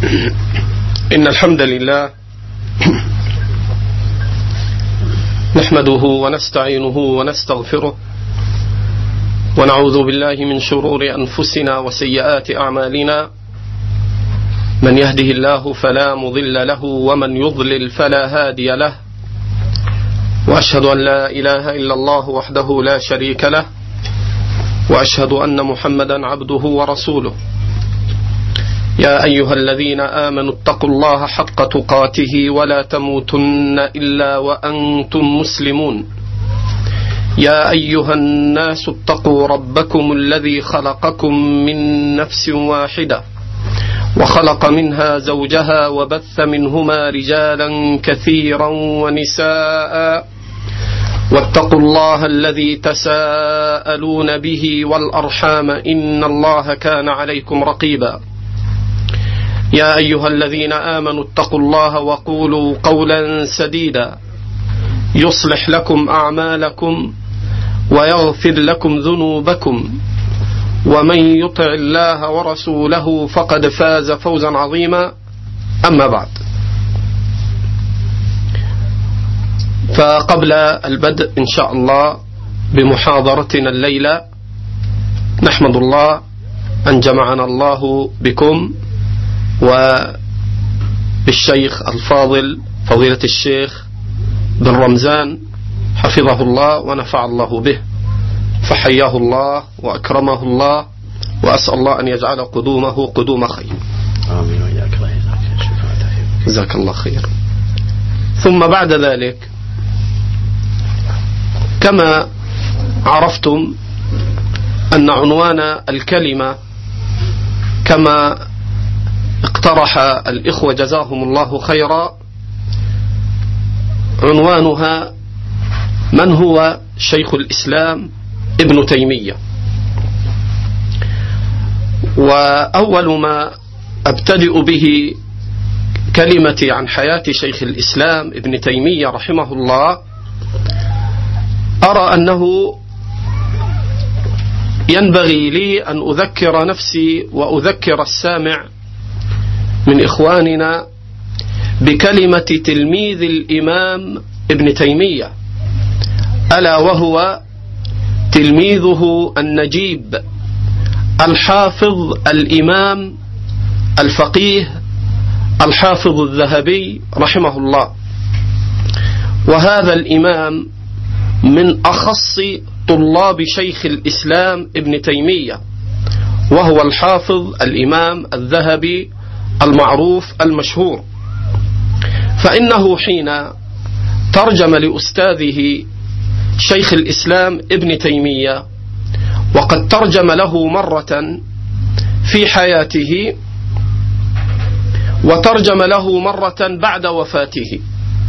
إن الحمد لله نحمده ونستعينه ونستغفره ونعوذ بالله من شرور أنفسنا وسيئات أعمالنا. من يهده الله فلا مضل له ومن يضلل فلا هادي له، وأشهد أن لا إله إلا الله وحده لا شريك له، وأشهد أن محمدا عبده ورسوله. يا أيها الذين آمنوا اتقوا الله حق تقاته ولا تموتن إلا وأنتم مسلمون. يا أيها الناس اتقوا ربكم الذي خلقكم من نفس واحدة وخلق منها زوجها وبث منهما رجالا كثيرا ونساء، واتقوا الله الذي تساءلون به والأرحام إن الله كان عليكم رقيبا. يا أيها الذين آمنوا اتقوا الله وقولوا قولا سديدا يصلح لكم أعمالكم ويغفر لكم ذنوبكم، ومن يطع الله ورسوله فقد فاز فوزا عظيما. أما بعد، فقبل البدء إن شاء الله بمحاضرتنا الليلة، نحمد الله أن جمعنا الله بكم وبالشيخ الفاضل فضيلة الشيخ بن رمزان حفظه الله ونفع الله به، فحياه الله وأكرمه الله، وأسأل الله أن يجعل قدومه قدوم خير. آمين وإياك. جزاك الله خير. ثم بعد ذلك، كما عرفتم أن عنوان الكلمة كما اقترح الإخوة جزاهم الله خيرا، عنوانها من هو شيخ الإسلام ابن تيمية. وأول ما أبتدئ به كلمتي عن حياة شيخ الإسلام ابن تيمية رحمه الله، أرى أنه ينبغي لي أن أذكر نفسي وأذكر السامع من إخواننا بكلمة تلميذ الإمام ابن تيمية، ألا وهو تلميذه النجيب الحافظ الإمام الفقيه الحافظ الذهبي رحمه الله. وهذا الإمام من أخص طلاب شيخ الإسلام ابن تيمية، وهو الحافظ الإمام الذهبي المعروف المشهور. فإنه حين ترجم لأستاذه شيخ الإسلام ابن تيمية، وقد ترجم له مرة في حياته وترجم له مرة بعد وفاته،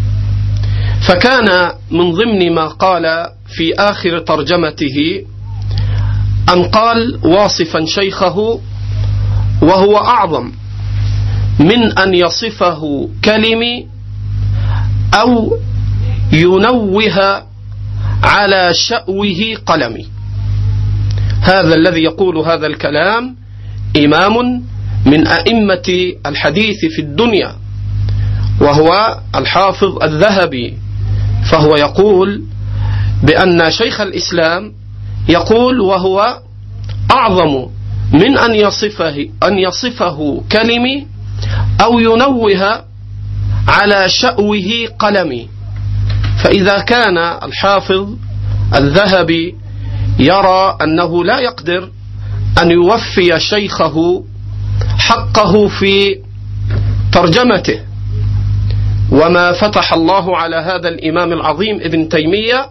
فكان من ضمن ما قال في آخر ترجمته أن قال واصفا شيخه: وهو أعظم من أن يصفه كلمي أو ينوه على شأوه قلمي. هذا الذي يقول هذا الكلام إمام من أئمة الحديث في الدنيا، وهو الحافظ الذهبي، فهو يقول بأن شيخ الإسلام يقول وهو أعظم من أن يصفه كلمي أو ينوه على شأوه قلمي. فإذا كان الحافظ الذهبي يرى أنه لا يقدر أن يوفي شيخه حقه في ترجمته، وما فتح الله على هذا الإمام العظيم ابن تيمية،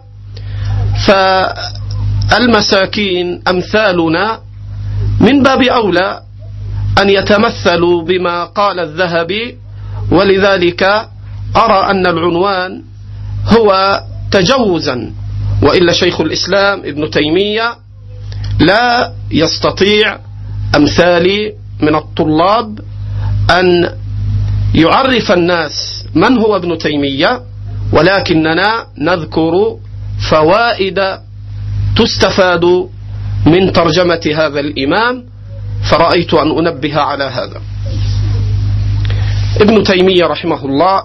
فالمساكين أمثالنا من باب أولى أن يتمثلوا بما قال الذهبي. ولذلك أرى أن العنوان هو تجوزا، وإلا شيخ الإسلام ابن تيمية لا يستطيع أمثالي من الطلاب أن يعرف الناس من هو ابن تيمية، ولكننا نذكر فوائد تستفاد من ترجمة هذا الإمام، فرأيت أن أنبه على هذا. ابن تيمية رحمه الله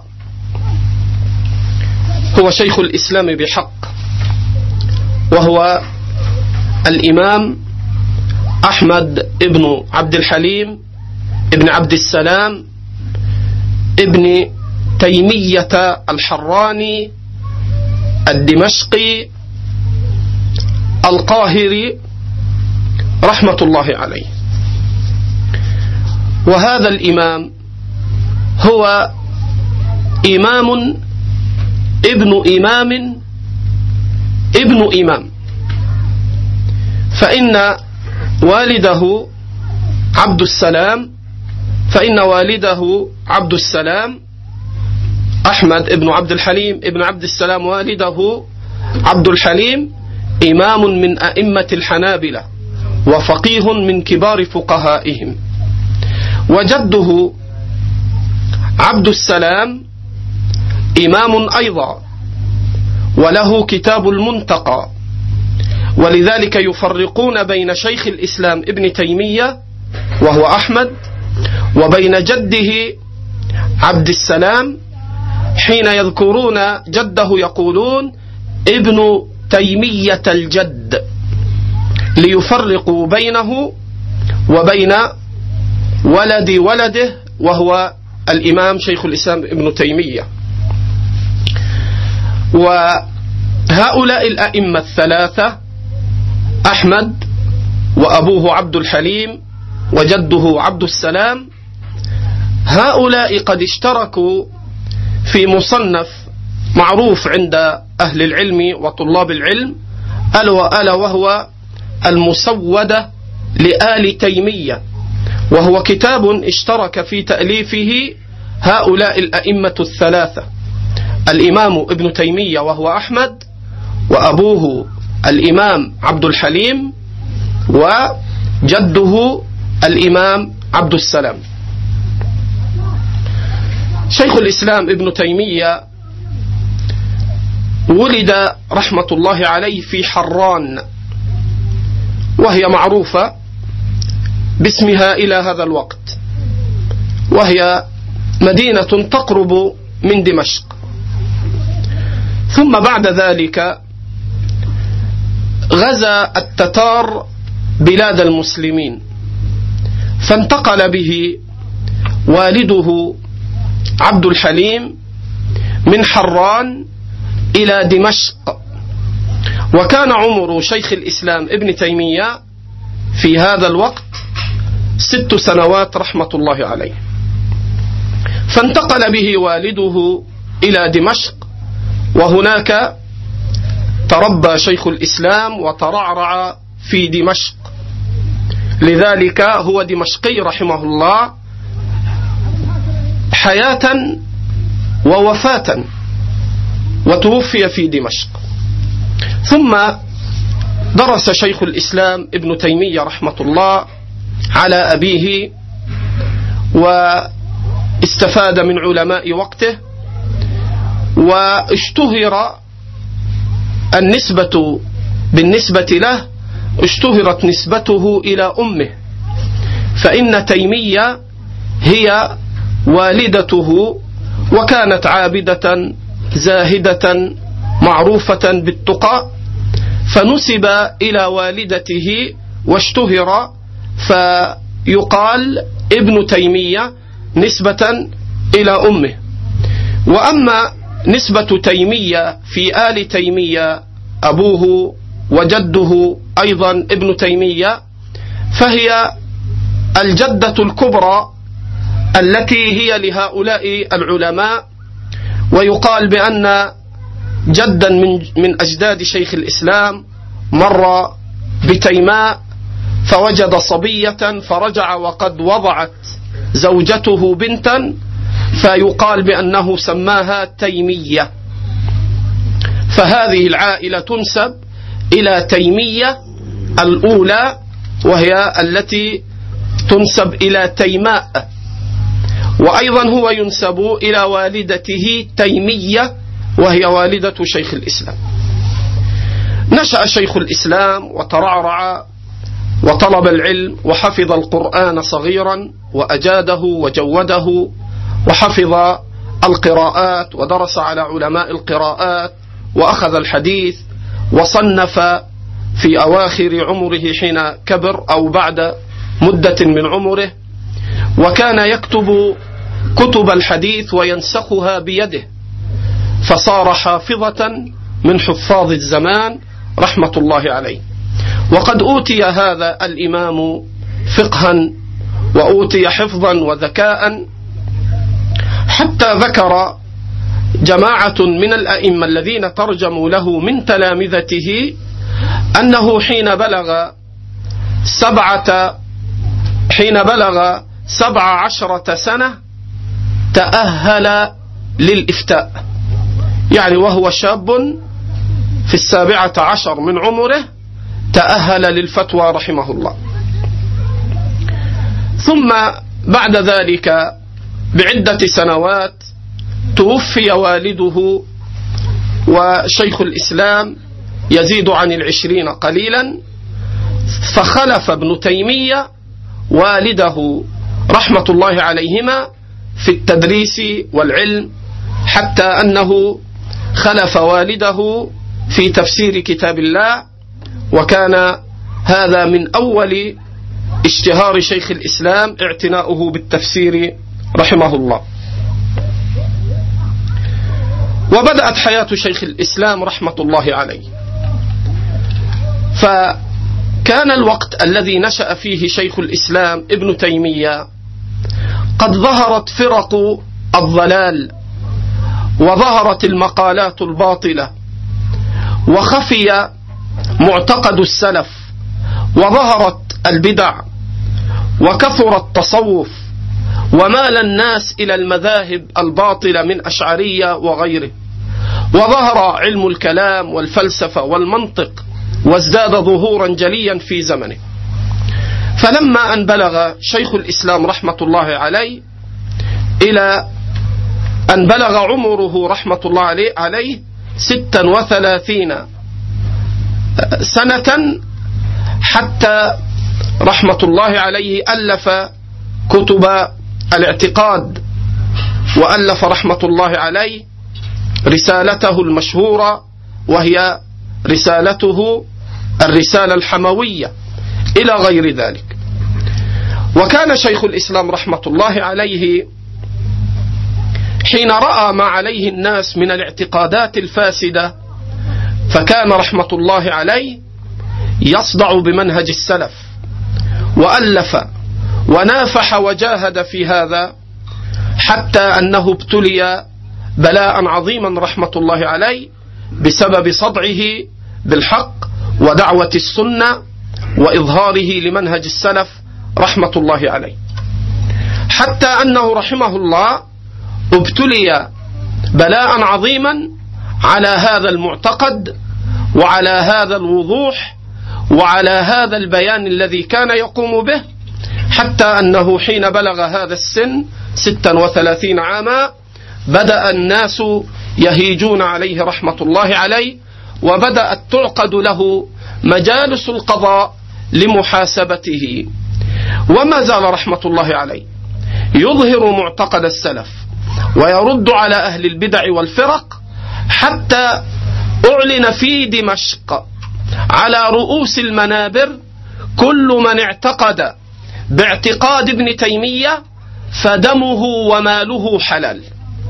هو شيخ الإسلام بحق، وهو الإمام أحمد ابن عبد الحليم ابن عبد السلام ابن تيمية الحراني الدمشقي القاهري رحمة الله عليه. وهذا الإمام هو إمام ابن إمام ابن إمام، فإن والده عبد السلام أحمد ابن عبد الحليم ابن عبد السلام، والده عبد الحليم إمام من أئمة الحنابلة وفقيه من كبار فقهائهم، وجده عبد السلام إمام أيضا وله كتاب المنتقى. ولذلك يفرقون بين شيخ الإسلام ابن تيمية وهو أحمد وبين جده عبد السلام، حين يذكرون جده يقولون ابن تيمية الجد، ليفرقوا بينه وبين ولد ولده وهو الإمام شيخ الإسلام ابن تيمية. وهؤلاء الأئمة الثلاثة أحمد وأبوه عبد الحليم وجده عبد السلام، هؤلاء قد اشتركوا في مصنف معروف عند أهل العلم وطلاب العلم، ألا وهو المسودة لآل تيمية، وهو كتاب اشترك في تأليفه هؤلاء الأئمة الثلاثة: الإمام ابن تيمية وهو أحمد، وأبوه الإمام عبد الحليم، وجده الإمام عبد السلام. شيخ الإسلام ابن تيمية ولد رحمة الله عليه في حران، وهي معروفة باسمها إلى هذا الوقت، وهي مدينة تقرب من دمشق. ثم بعد ذلك غزا التتار بلاد المسلمين، فانتقل به والده عبد الحليم من حران إلى دمشق. وكان عمر شيخ الإسلام ابن تيمية في هذا الوقت 6 سنوات رحمة الله عليه، فانتقل به والده إلى دمشق، وهناك تربى شيخ الإسلام وترعرع في دمشق، لذلك هو دمشقي رحمه الله حياة ووفاة، وتوفي في دمشق. ثم درس شيخ الإسلام ابن تيمية رحمة الله على أبيه، واستفاد من علماء وقته، واشتهر بالنسبة له اشتهرت نسبته إلى أمه، فإن تيمية هي والدته، وكانت عابدة زاهدة معروفة بالتقى، فنسب إلى والدته واشتهر، فيقال ابن تيمية نسبة إلى أمه. وأما نسبة تيمية في آل تيمية أبوه وجده أيضا ابن تيمية، فهي الجدة الكبرى التي هي لهؤلاء العلماء. ويقال بأن جدا من أجداد شيخ الإسلام مر بتيماء فوجد صبية فرجع وقد وضعت زوجته بنتا، فيقال بأنه سماها تيمية، فهذه العائلة تنسب إلى تيمية الأولى، وهي التي تنسب إلى تيماء. وأيضا هو ينسب إلى والدته تيمية، وهي والدة شيخ الإسلام. نشأ شيخ الإسلام وترعرع وطلب العلم، وحفظ القرآن صغيرا وأجاده وجوده، وحفظ القراءات ودرس على علماء القراءات وأخذ الحديث، وصنف في أواخر عمره حين كبر أو بعد مدة من عمره، وكان يكتب كتب الحديث وينسخها بيده، فصار حافظة من حفاظ الزمان رحمة الله عليه. وقد أوتي هذا الإمام فقها وأوتي حفظا وذكاء، حتى ذكر جماعة من الأئمة الذين ترجموا له من تلامذته أنه حين بلغ 17 سنة تأهل للإفتاء، يعني وهو شاب في 17 من عمره تأهل للفتوى رحمه الله. ثم بعد ذلك بعدة سنوات توفي والده، وشيخ الإسلام يزيد عن 20 قليلا، فخلف ابن تيمية والده رحمة الله عليهما في التدريس والعلم، حتى أنه خلف والده في تفسير كتاب الله، وكان هذا من أول اشتهار شيخ الإسلام اعتناؤه بالتفسير رحمه الله. وبدأت حياة شيخ الإسلام رحمة الله عليه، فكان الوقت الذي نشأ فيه شيخ الإسلام ابن تيمية قد ظهرت فرق الضلال، وظهرت المقالات الباطلة، وخفي معتقد السلف، وظهرت البدع، وكثر التصوف، ومال الناس إلى المذاهب الباطلة من أشعرية وغيره، وظهر علم الكلام والفلسفة والمنطق، وازداد ظهورا جليا في زمنه. فلما أن بلغ شيخ الإسلام رحمة الله عليه إلى أن بلغ عمره رحمة الله عليه 36 سنة، حتى رحمة الله عليه ألف كتب الاعتقاد، وألف رحمة الله عليه رسالته المشهورة، وهي رسالته الرسالة الحموية، إلى غير ذلك. وكان شيخ الإسلام رحمة الله عليه حين رأى ما عليه الناس من الاعتقادات الفاسدة، فكان رحمة الله عليه يصدع بمنهج السلف، وألف ونافح وجاهد في هذا، حتى أنه ابتلي بلاء عظيما رحمة الله عليه بسبب صدعه بالحق ودعوة السنة وإظهاره لمنهج السلف رحمة الله عليه، حتى أنه رحمه الله ابتلي بلاء عظيما على هذا المعتقد، وعلى هذا الوضوح، وعلى هذا البيان الذي كان يقوم به، حتى أنه حين بلغ هذا السن 36 عاما بدأ الناس يهيجون عليه رحمة الله عليه، وبدأت تعقد له مجالس القضاء لمحاسبته. وما زال رحمة الله عليه يظهر معتقد السلف ويرد على أهل البدع والفرق، حتى أعلن في دمشق على رؤوس المنابر كل من اعتقد باعتقاد ابن تيمية فدمه وماله حلال.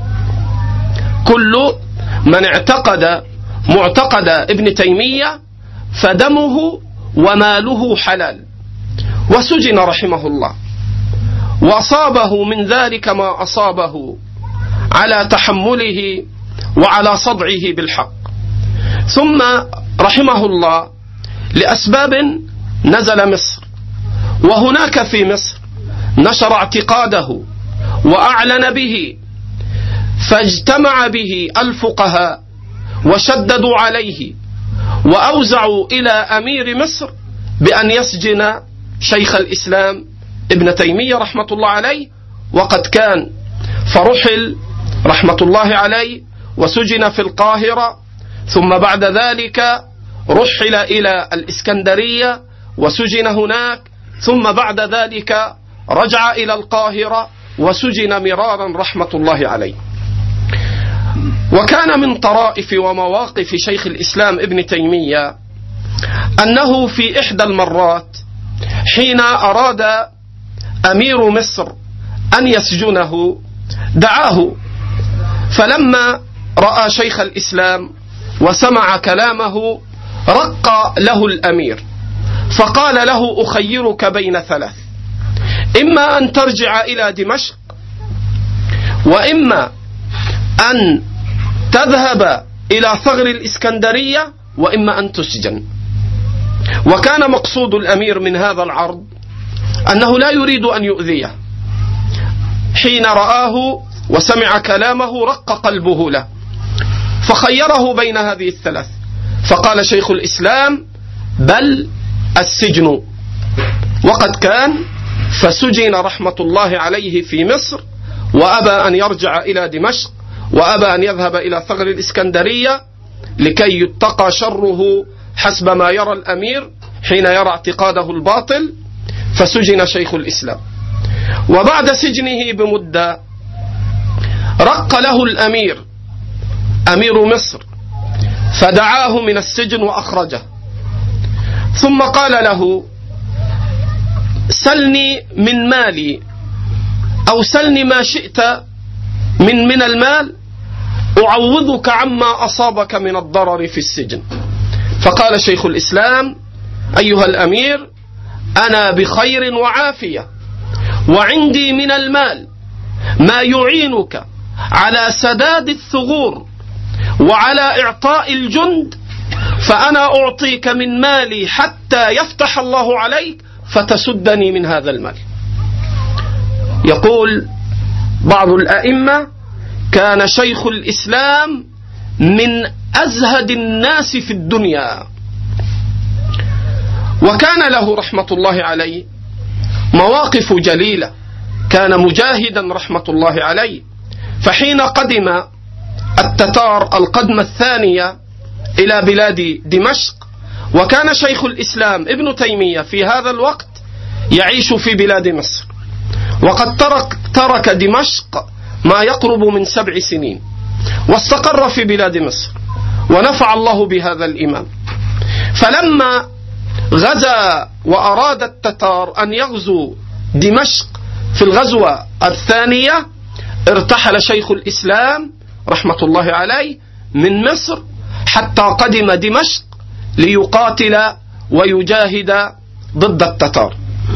كل من اعتقد معتقد ابن تيمية فدمه وماله حلال. وسجن رحمه الله، وأصابه من ذلك ما أصابه على تحمله وعلى صدعه بالحق. ثم رحمه الله لأسباب نزل مصر، وهناك في مصر نشر اعتقاده وأعلن به، فاجتمع به الفقهاء وشددوا عليه، وأوزعوا إلى أمير مصر بأن يسجن شيخ الإسلام ابن تيمية رحمة الله عليه، وقد كان فرحل رحمة الله عليه وسجن في القاهرة، ثم بعد ذلك رحل إلى الإسكندرية وسجن هناك، ثم بعد ذلك رجع إلى القاهرة وسجن مرارا رحمة الله عليه. وكان من طرائف ومواقف شيخ الإسلام ابن تيمية أنه في إحدى المرات حين أراد أمير مصر أن يسجنه دعاه، فلما رأى شيخ الإسلام وسمع كلامه رق له الأمير، فقال له: أخيرك بين ثلاث، إما أن ترجع إلى دمشق، وإما أن تذهب إلى ثغر الإسكندرية، وإما أن تسجن. وكان مقصود الأمير من هذا العرض أنه لا يريد أن يؤذيه. حين رآه وسمع كلامه رق قلبه له، فخيره بين هذه الثلاث، فقال شيخ الإسلام: بل السجن. وقد كان فسجن رحمة الله عليه في مصر، وأبى أن يرجع إلى دمشق، وأبى أن يذهب إلى ثغر الإسكندرية لكي يتقى شره حسب ما يرى الأمير حين يرى اعتقاده الباطل. فسجن شيخ الإسلام، وبعد سجنه بمدة رق له الأمير أمير مصر، فدعاه من السجن وأخرجه، ثم قال له: سلني من مالي، أو سلني ما شئت من المال، أعوضك عما أصابك من الضرر في السجن. فقال شيخ الإسلام: أيها الأمير، أنا بخير وعافية، وعندي من المال ما يعينك على سداد الثغور وعلى إعطاء الجند، فأنا أعطيك من مالي حتى يفتح الله عليك فتسدني من هذا المال. يقول بعض الأئمة: كان شيخ الإسلام من أزهد الناس في الدنيا، وكان له رحمة الله عليه مواقف جليلة، كان مجاهدا رحمة الله عليه. فحين قدم التتار القدمة الثانية إلى بلاد دمشق، وكان شيخ الإسلام ابن تيمية في هذا الوقت يعيش في بلاد مصر، وقد ترك دمشق ما يقرب من 7 سنين، واستقر في بلاد مصر، ونفع الله بهذا الإمام. فلما غزا وأراد التتار أن يغزو دمشق في الغزوة الثانية، ارتحل شيخ الإسلام رحمة الله عليه من مصر حتى قدم دمشق ليقاتل ويجاهد ضد التتار.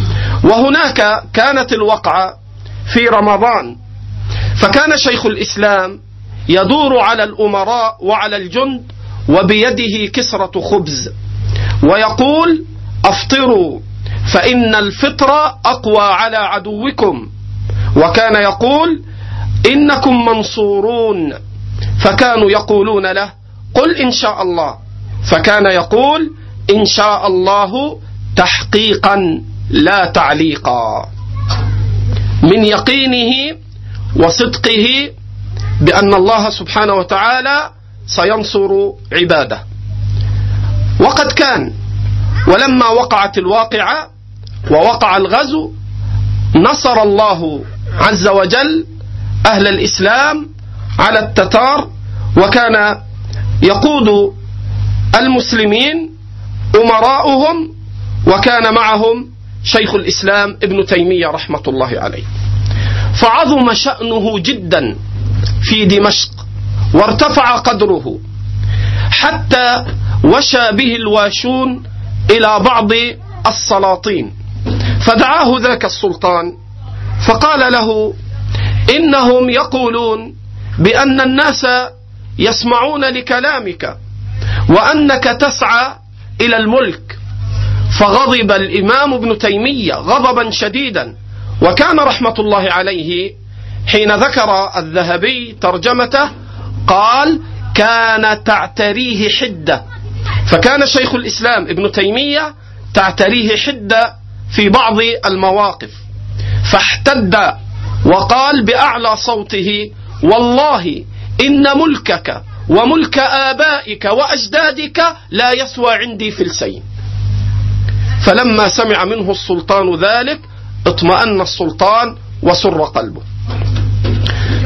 وهناك كانت الوقعة في رمضان، فكان شيخ الإسلام يدور على الأمراء وعلى الجند وبيده كسرة خبز، ويقول: أفطروا فإن الفطر أقوى على عدوكم. وكان يقول: إنكم منصورون. فكانوا يقولون له: قل إن شاء الله. فكان يقول: إن شاء الله تحقيقا لا تعليقا، من يقينه وصدقه بأن الله سبحانه وتعالى سينصر عباده. وقد كان، ولما وقعت الواقعة ووقع الغزو، نصر الله عز وجل أهل الإسلام على التتار، وكان يقود المسلمين أمراؤهم، وكان معهم شيخ الإسلام ابن تيمية رحمة الله عليه. فعظم شأنه جدا في دمشق، وارتفع قدره، حتى وشى به الواشون إلى بعض السلاطين. فدعاه ذاك السلطان فقال له: إنهم يقولون بأن الناس يسمعون لكلامك، وأنك تسعى إلى الملك. فغضب الإمام ابن تيمية غضبا شديدا، وكان رحمة الله عليه حين ذكر الذهبي ترجمته قال: كان تعتريه حدة. فكان شيخ الإسلام ابن تيمية تعتريه حدة في بعض المواقف، فاحتد وقال بأعلى صوته: والله إن ملكك وملك آبائك وأجدادك لا يسوى عندي فلسين. فلما سمع منه السلطان ذلك اطمأن السلطان وسر قلبه.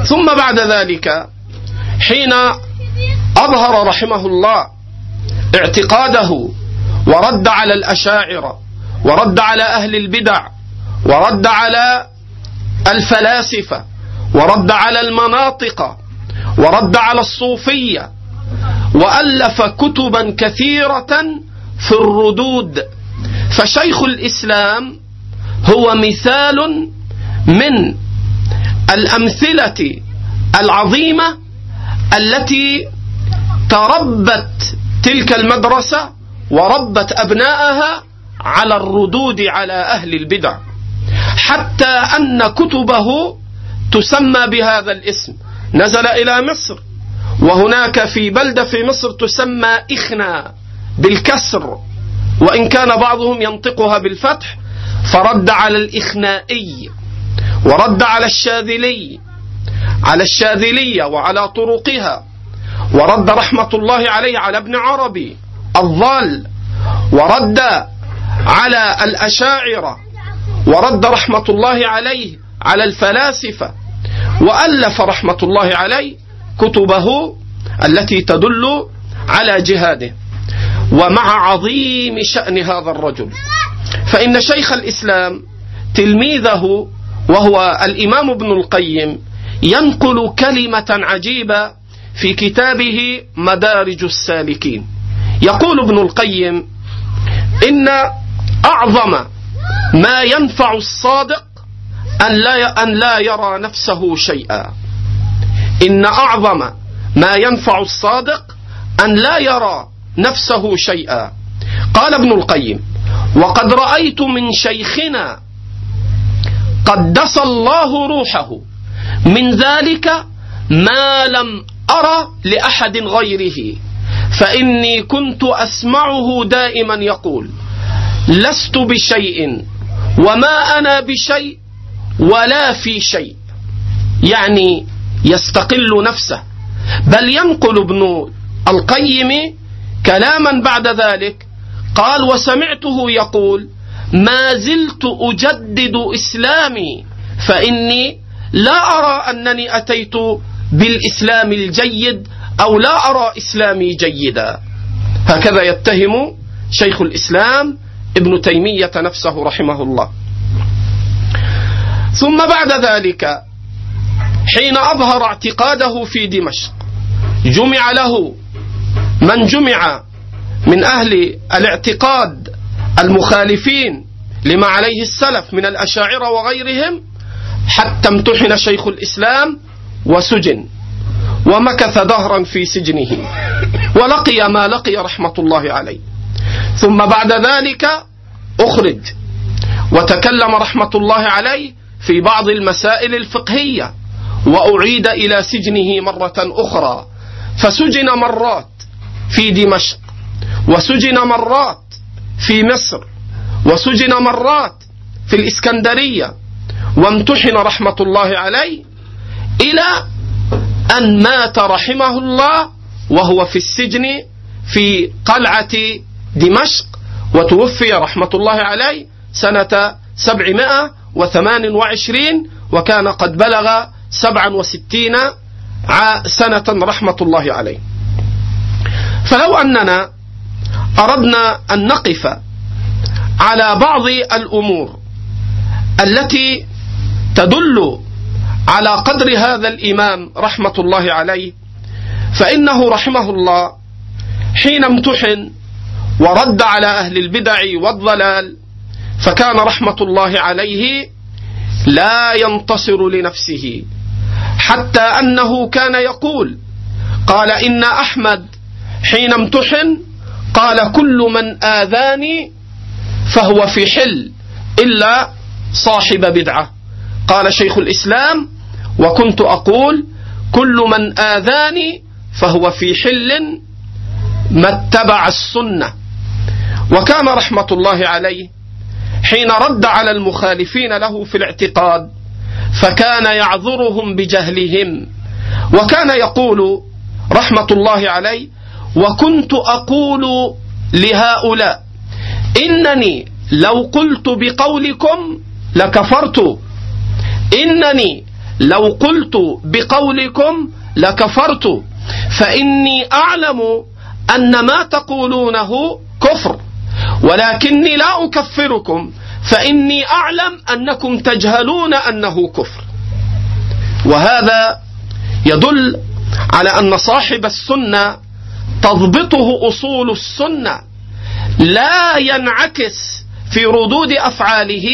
ثم بعد ذلك حين أظهر رحمه الله اعتقاده ورد على الأشاعرة ورد على أهل البدع ورد على الفلاسفة ورد على المناطق ورد على الصوفية، وألف كتبا كثيرة في الردود. فشيخ الإسلام هو مثال من الأمثلة العظيمة التي تربت تلك المدرسة وربت أبناءها على الردود على أهل البدع، حتى أن كتبه تسمى بهذا الاسم. نزل إلى مصر، وهناك في بلدة في مصر تسمى إخنا بالكسر، وإن كان بعضهم ينطقها بالفتح، فرد على الإخنائي ورد على الشاذلية وعلى طرقها، ورد رحمة الله عليه على ابن عربي الضال، ورد على الأشاعرة، ورد رحمة الله عليه على الفلاسفة، وألف رحمة الله عليه كتبه التي تدل على جهاده. ومع عظيم شأن هذا الرجل، فإن شيخ الإسلام تلميذه وهو الإمام ابن القيم ينقل كلمة عجيبة في كتابه مدارج السالكين. يقول ابن القيم: إن أعظم ما ينفع الصادق أن لا يرى نفسه شيئا. إن أعظم ما ينفع الصادق أن لا يرى نفسه شيئا. قال ابن القيم: وقد رأيت من شيخنا قدس الله روحه من ذلك ما لم أرى لأحد غيره، فإني كنت أسمعه دائما يقول: لست بشيء وما أنا بشيء ولا في شيء. يعني يستقل نفسه. بل ينقل ابن القيم كلاما بعد ذلك، قال: وسمعته يقول: ما زلت أجدد إسلامي، فإني لا أرى أنني أتيت بالإسلام الجيد، أو لا أرى إسلامي جيدا. هكذا يتهم شيخ الإسلام ابن تيمية نفسه رحمه الله. ثم بعد ذلك حين أظهر اعتقاده في دمشق، جمع له من جمع من أهل الاعتقاد المخالفين لما عليه السلف من الأشاعرة وغيرهم، حتى امتحن شيخ الإسلام وسجن، ومكث دهرا في سجنه، ولقي ما لقي رحمة الله عليه. ثم بعد ذلك أخرج، وتكلم رحمة الله عليه في بعض المسائل الفقهية، وأعيد إلى سجنه مرة أخرى، فسجن مرات في دمشق، وسجن مرات في مصر، وسجن مرات في الإسكندرية، وامتحن رحمة الله عليه إلى أن مات رحمه الله وهو في السجن في قلعة دمشق، وتوفي رحمة الله عليه سنة 728، وكان قد بلغ 67 سنة رحمة الله عليه. فلو أننا أردنا أن نقف على بعض الأمور التي تدل على قدر هذا الإمام رحمة الله عليه، فإنه رحمه الله حين امتحن ورد على أهل البدع والضلال، فكان رحمة الله عليه لا ينتصر لنفسه، حتى أنه كان يقول، قال: إن أحمد حين امتحن قال: كل من آذاني فهو في حل إلا صاحب بدعة. قال شيخ الإسلام: وكنت أقول: كل من آذاني فهو في حل ما اتبع السنة. وكان رحمة الله عليه حين رد على المخالفين له في الاعتقاد فكان يعذرهم بجهلهم، وكان يقول رحمة الله عليه: وكنت أقول لهؤلاء إنني لو قلت بقولكم لكفرت، إنني لو قلت بقولكم لكفرت، فإني أعلم أن ما تقولونه كفر، ولكني لا أكفركم فإني أعلم أنكم تجهلون أنه كفر. وهذا يدل على أن صاحب السنة تضبطه أصول السنة، لا ينعكس في ردود أفعاله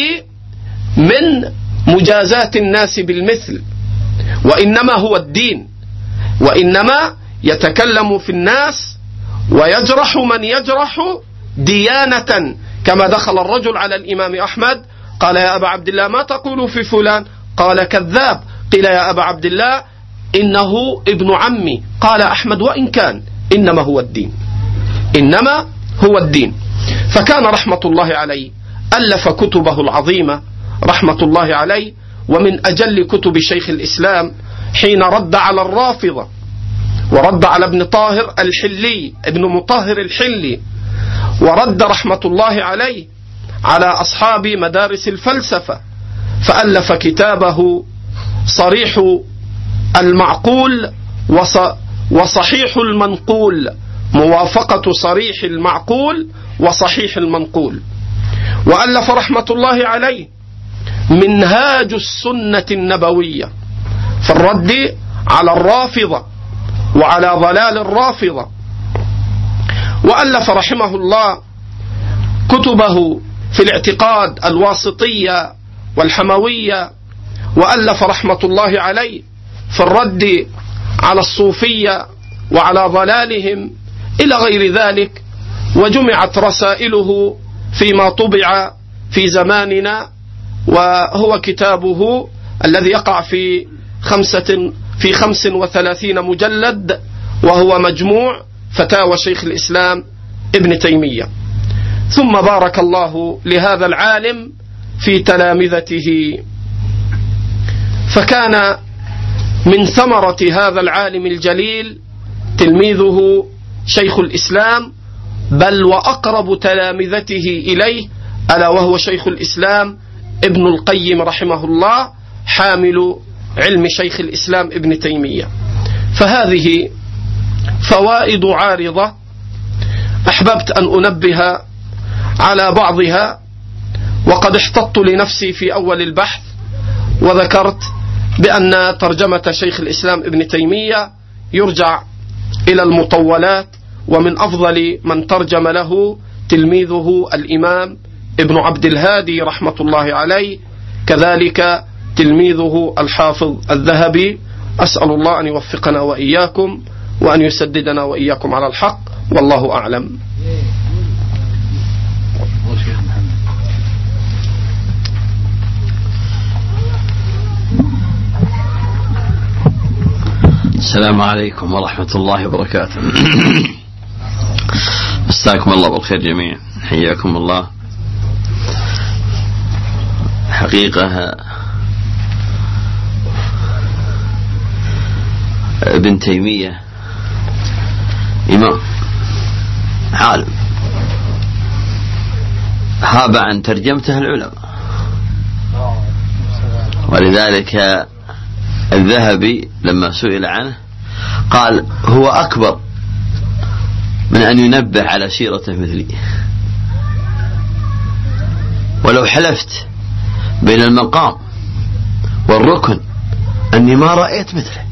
من مجازات الناس بالمثل، وإنما هو الدين، وإنما يتكلم في الناس ويجرح من يجرح ديانة. كما دخل الرجل على الإمام أحمد قال: يا أبا عبد الله ما تقول في فلان؟ قال: كذاب. قيل: يا أبا عبد الله إنه ابن عمي. قال أحمد: وإن كان، إنما هو الدين، إنما هو الدين. فكان رحمة الله عليه ألف كتبه العظيمة رحمة الله عليه، ومن أجل كتب شيخ الإسلام حين رد على الرافضة ورد على ابن طاهر الحلي، ابن مطهر الحلي، ورد رحمة الله عليه على أصحاب مدارس الفلسفة، فألف كتابه صريح المعقول وصحيح المنقول، موافقة صريح المعقول وصحيح المنقول. وألف رحمة الله عليه منهاج السنة النبوية في الرد على الرافضة وعلى ضلال الرافضة. وألف رحمه الله كتبه في الاعتقاد الواسطية والحموية، وألف رحمة الله عليه في الرد على الصوفية وعلى ضلالهم إلى غير ذلك. وجمعت رسائله فيما طبع في زماننا، وهو كتابه الذي يقع في 35 مجلد، وهو مجموع فتاوى شيخ الإسلام ابن تيمية. ثم بارك الله لهذا العالم في تلامذته، فكان من ثمرة هذا العالم الجليل تلميذه شيخ الإسلام، بل وأقرب تلامذته إليه ألا وهو شيخ الإسلام ابن القيم رحمه الله، حامل علم شيخ الإسلام ابن تيمية. فهذه فوائد عارضة أحببت أن أنبه على بعضها، وقد احتطت لنفسي في أول البحث وذكرت بأن ترجمة شيخ الإسلام ابن تيمية يرجع إلى المطولات، ومن أفضل من ترجم له تلميذه الإمام ابن عبد الهادي رحمة الله عليه، كذلك تلميذه الحافظ الذهبي. أسأل الله أن يوفقنا وإياكم وأن يسددنا وإياكم على الحق، والله أعلم. السلام عليكم ورحمة الله وبركاته. مساكم الله بالخير جميعا، حياكم الله. حقيقة ابن تيمية إمام عالم، هاب عن ترجمته العلماء، ولذلك الذهبي لما سئل عنه قال: هو أكبر من أن ينبه على سيرته مثلي، ولو حلفت بين المقام والركن أني ما رأيت مثله،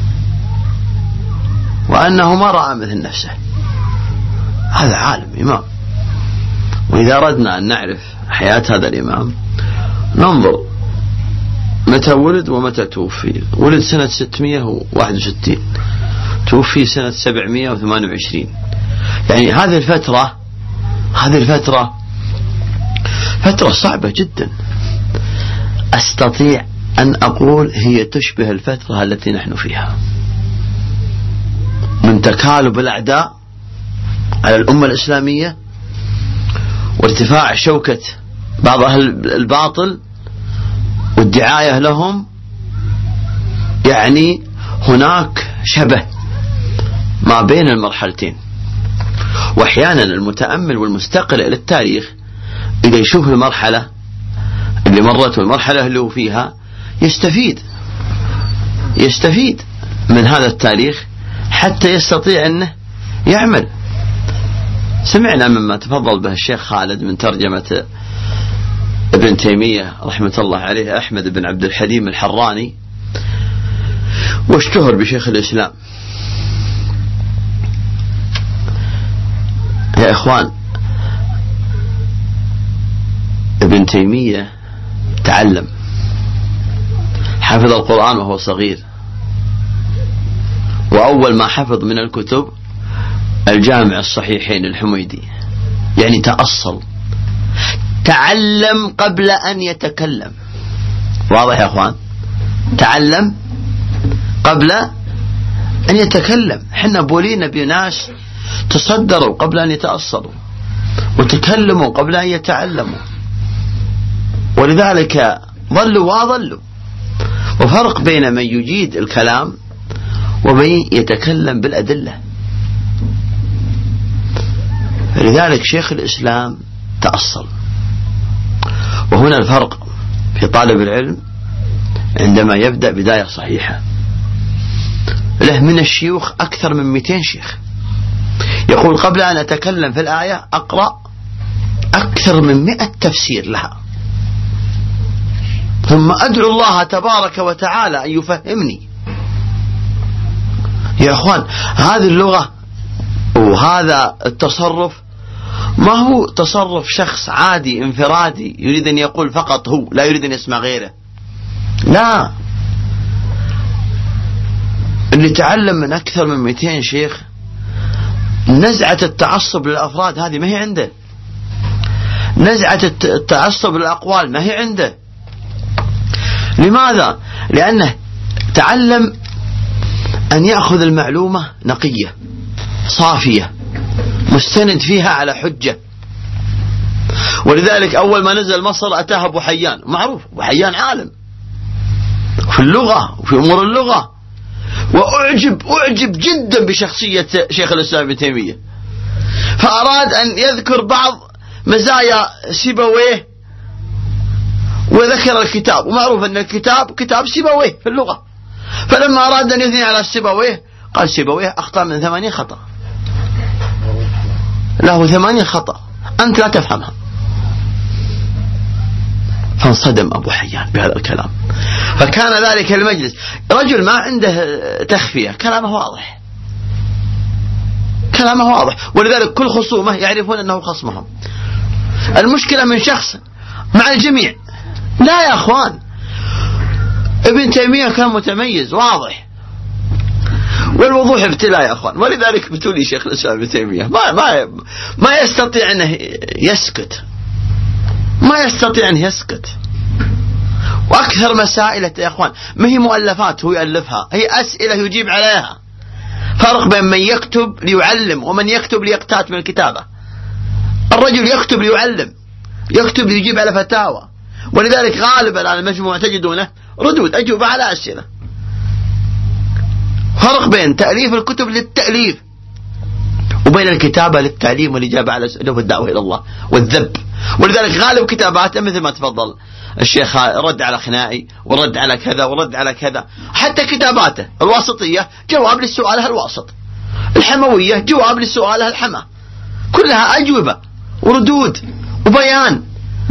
وأنه ما رأى مثل نفسه. هذا عالم إمام. وإذا أردنا أن نعرف حياة هذا الإمام ننظر متى ولد ومتى توفي. ولد سنة 661، توفي سنة 728. يعني هذه الفترة فترة صعبة جدا. أستطيع أن أقول هي تشبه الفترة التي نحن فيها من تكالب الأعداء على الأمة الإسلامية، وارتفاع شوكة بعض أهل الباطل والدعاية لهم. يعني هناك شبه ما بين المرحلتين. وأحيانا المتأمل والمستقل إلى التاريخ إذا يشوف المرحلة اللي مرت والمرحلة اللي هو فيها يستفيد يستفيد من هذا التاريخ حتى يستطيع أنه يعمل. سمعنا مما تفضل به الشيخ خالد من ترجمة ابن تيمية رحمة الله عليه أحمد بن عبد الحليم الحراني، واشتهر بشيخ الإسلام. يا إخوان، ابن تيمية تعلم، حفظ القرآن وهو صغير، وأول ما حفظ من الكتب الجامع الصحيحين الحميدي، يعني تأصل، تعلم قبل أن يتكلم. واضح يا أخوان؟ تعلم قبل أن يتكلم. حنا بولينا بناس تصدروا قبل أن يتأصلوا، وتكلموا قبل أن يتعلموا، ولذلك ضلوا وأضلوا. وفرق بين من يجيد الكلام ومن يتكلم بالأدلة. لذلك شيخ الإسلام تأصل. وهنا الفرق في طالب العلم عندما يبدأ بداية صحيحة. له من الشيوخ أكثر من 200 شيخ، يقول قبل أن أتكلم في الآية أقرأ أكثر من 100 تفسير لها، ثم أدعو الله تبارك وتعالى أن يفهمني. يا أخوان، هذه اللغة وهذا التصرف ما هو تصرف شخص عادي انفرادي يريد أن يقول فقط هو، لا يريد أن يسمع غيره. لا، اللي تعلم من أكثر من 200 شيخ نزعة التعصب للأفراد هذه ما هي عنده، نزعة التعصب للأقوال ما هي عنده. لماذا؟ لأنه تعلم أن يأخذ المعلومة نقية صافية مستند فيها على حجة. ولذلك أول ما نزل مصر أتاه أبو حيان، معروف أبو حيان عالم في اللغة وفي أمور اللغة، وأعجب جدا بشخصية شيخ الإسلام ابن تيمية، فأراد أن يذكر بعض مزايا سيبويه وذكر الكتاب، ومعروف أن الكتاب كتاب سيبويه في اللغة. فلما أراد أن يثني على سيبويه قال سيبويه أخطأ من 80 خطأ، له 80 خطأ أنت لا تفهمها. فانصدم أبو حيان بهذا الكلام. فكان ذلك المجلس رجل ما عنده تخفية، كلامه واضح، كلامه واضح، ولذلك كل خصومه يعرفون أنه خصمهم. المشكلة من شخص مع الجميع، لا يا أخوان، ابن تيمية كان متميز واضح، والوضوح ابتلاء يا أخوان. ولذلك ابتلي شيخ الإسلام ابن تيمية، ما يستطيع أنه يسكت، ما يستطيع أن يسكت. وأكثر مسائل يا أخوان ما هي مؤلفات هو يؤلفها، هي أسئلة يجيب عليها. فرق بين من يكتب ليعلم ومن يكتب ليقتات من الكتابة. الرجل يكتب ليعلم، يكتب ليجيب على فتاوى. ولذلك غالبا الآن المجموع تجدونه ردود أجوبة على أسئلة. فرق بين تأليف الكتب للتأليف وبين الكتابة للتعليم والإجابة على أسئلة والدعوة إلى الله والذب. ولذلك غالب كتاباته مثل ما تفضل الشيخ رد على خنائي ورد على كذا ورد على كذا. حتى كتاباته الواسطية جواب للسؤال الواسط، الحموية جواب للسؤال الحمى، كلها أجوبة وردود وبيان.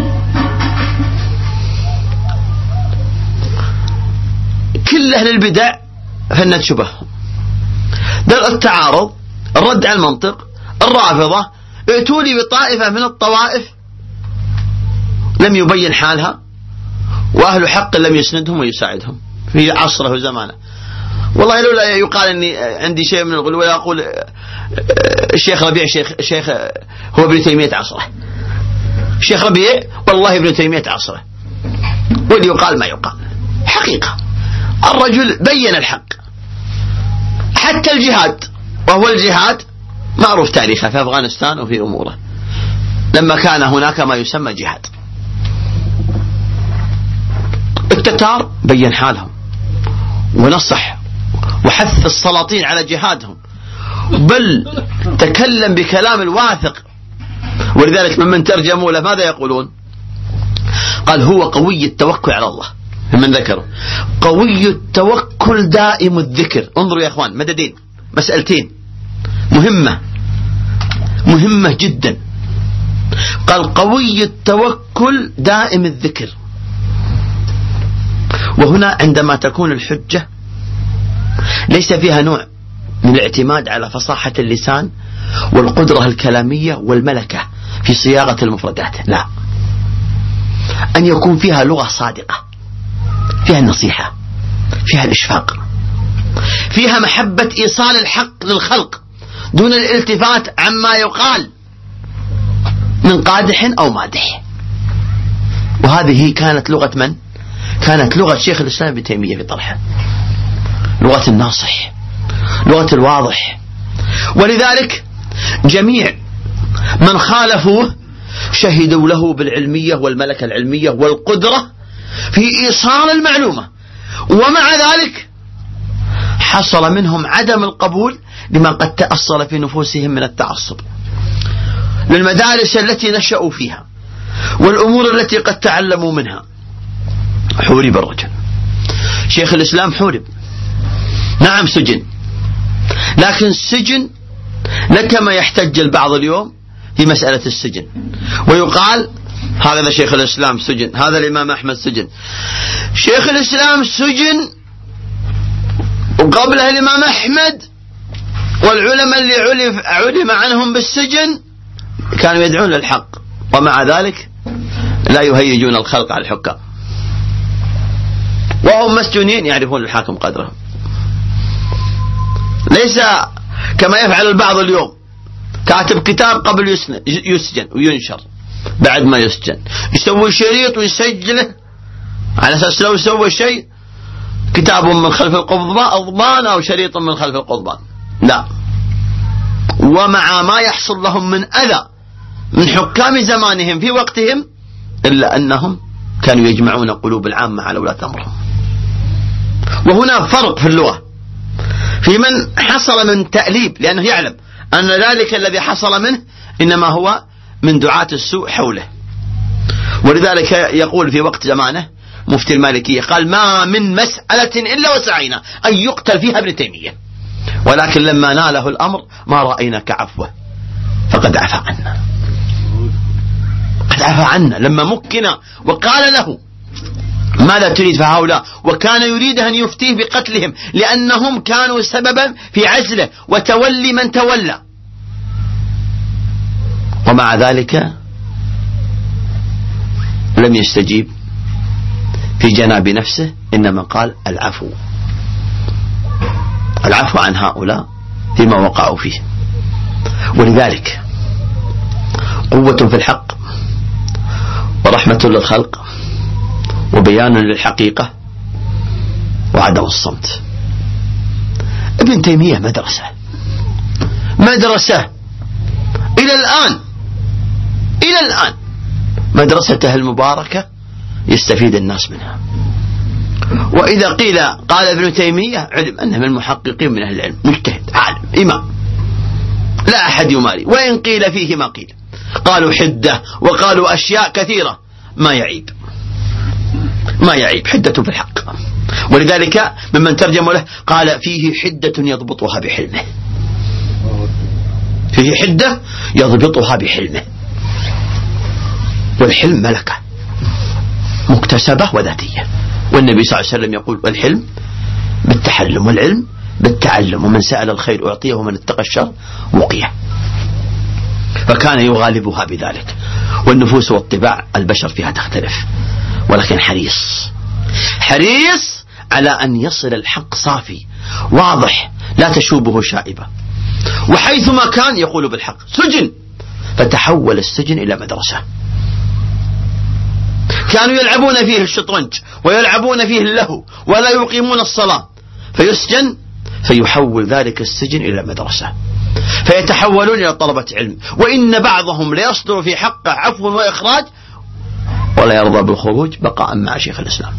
كل أهل البدع فنت شبههم، درء التعارض، الرد على المنطق، الرافضة ائتوني بطائفة من الطوائف لم يبين حالها وأهل حق لم يسندهم ويساعدهم في عصره وزمانه. والله لولا يقال أني عندي شيء من الغلو ولا أقول الشيخ ربيع شيخ هو ابن تيمية عصره، الشيخ ربيع والله ابن تيمية عصره، واللي يقال ما يقال حقيقة. الرجل بين الحق. حتى الجهاد، وهو الجهاد معروف تاريخه في أفغانستان وفي أموره، لما كان هناك ما يسمى جهاد، التتار بين حالهم ونصح وحث السلاطين على جهادهم، بل تكلم بكلام الواثق. ولذلك ممن ترجموا له ماذا يقولون؟ قال هو قوي التوكل على الله، من ذكره. قوي التوكل دائم الذكر. انظروا يا اخوان، مددين، مسألتين مهمة جدا. قال قوي التوكل دائم الذكر. وهنا عندما تكون الحجة ليس فيها نوع من الاعتماد على فصاحة اللسان والقدرة الكلامية والملكة في صياغة المفردات، لا، أن يكون فيها لغة صادقة، فيها النصيحة، فيها الإشفاق، فيها محبة إيصال الحق للخلق دون الالتفات عما يقال من قادح أو مادح. وهذه كانت لغة من؟ كانت لغة شيخ الإسلام ابن تيمية في طرحه، لغة الناصح، لغة الواضح. ولذلك جميع من خالفوه شهدوا له بالعلمية والملكة العلمية والقدرة في إيصال المعلومة، ومع ذلك حصل منهم عدم القبول لما قد تأصل في نفوسهم من التعصب للمدارس التي نشأوا فيها والأمور التي قد تعلموا منها. حورب الرجل، شيخ الإسلام حورب، نعم سجن، لكن السجن لكما يحتج البعض اليوم في مسألة السجن ويقال هذا شيخ الإسلام سجن، هذا الإمام أحمد سجن. شيخ الإسلام سجن وقبله الإمام أحمد، والعلماء اللي علم عنهم بالسجن كانوا يدعون للحق، ومع ذلك لا يهيجون الخلق على الحكام، وهم مسجونين يعرفون الحاكم قدرهم. ليس كما يفعل البعض اليوم، كاتب كتاب قبل يسجن وينشر، بعد ما يسجن يسوي شريط ويسجله على أساس لو سوى شيء كتاب من خلف القضبان أو شريط من خلف القضبان، لا. ومع ما يحصل لهم من أذى من حكام زمانهم في وقتهم، إلا أنهم كانوا يجمعون قلوب العامة على ولاة أمرهم. وهنا فرق في اللغة في من حصل من تأليب، لأنه يعلم أن ذلك الذي حصل منه إنما هو من دعاة السوء حوله. ولذلك يقول في وقت زمانه مفتي المالكية قال ما من مسألة إلا وسعينا أن يقتل فيها ابن تيمية، ولكن لما ناله الأمر ما رأينا كعفوه فقد عفى عنا، قد عفى عنا لما مكنا وقال له ماذا تريد فهؤلاء، وكان يريد أن يفتيه بقتلهم لأنهم كانوا سببا في عزله وتولي من تولى، ومع ذلك لم يستجيب في جناب نفسه، إنما قال العفو عن هؤلاء فيما وقعوا فيه. ولذلك قوة في الحق ورحمة للخلق وبيان للحقيقة وعدم الصمت. ابن تيمية مدرسة إلى الآن مدرسته المباركة يستفيد الناس منها. وإذا قال ابن تيمية علم أنه من المحققين من أهل العلم، مجتهد عالم إمام لا أحد يماري، وإن قيل فيه ما قيل، قالوا حدة وقالوا أشياء كثيرة، ما يعيب حدة في الحق. ولذلك ممن ترجم له قال فيه حدة يضبطها بحلمه، فيه حدة يضبطها بحلمه. والحلم ملكة مكتسبة وذاتية، والنبي صلى الله عليه وسلم يقول والحلم بالتحلم والعلم بالتعلم، ومن سأل الخير أعطيه ومن اتقى الشر وقيه. فكان يغالبها بذلك. والنفوس والطباع البشر فيها تختلف، ولكن حريص على أن يصل الحق صافي واضح لا تشوبه شائبة، وحيثما كان يقول بالحق. سجن، فتحول السجن إلى مدرسة، كانوا يلعبون فيه الشطرنج ويلعبون فيه اللهو ولا يقيمون الصلاة، فيسجن فيحول ذلك السجن إلى مدرسة، فيتحولون إلى طلبة علم. وإن بعضهم ليصدر في حقه عفو وإخراج ولا يرضى بالخروج بقاء مع شيخ الإسلام.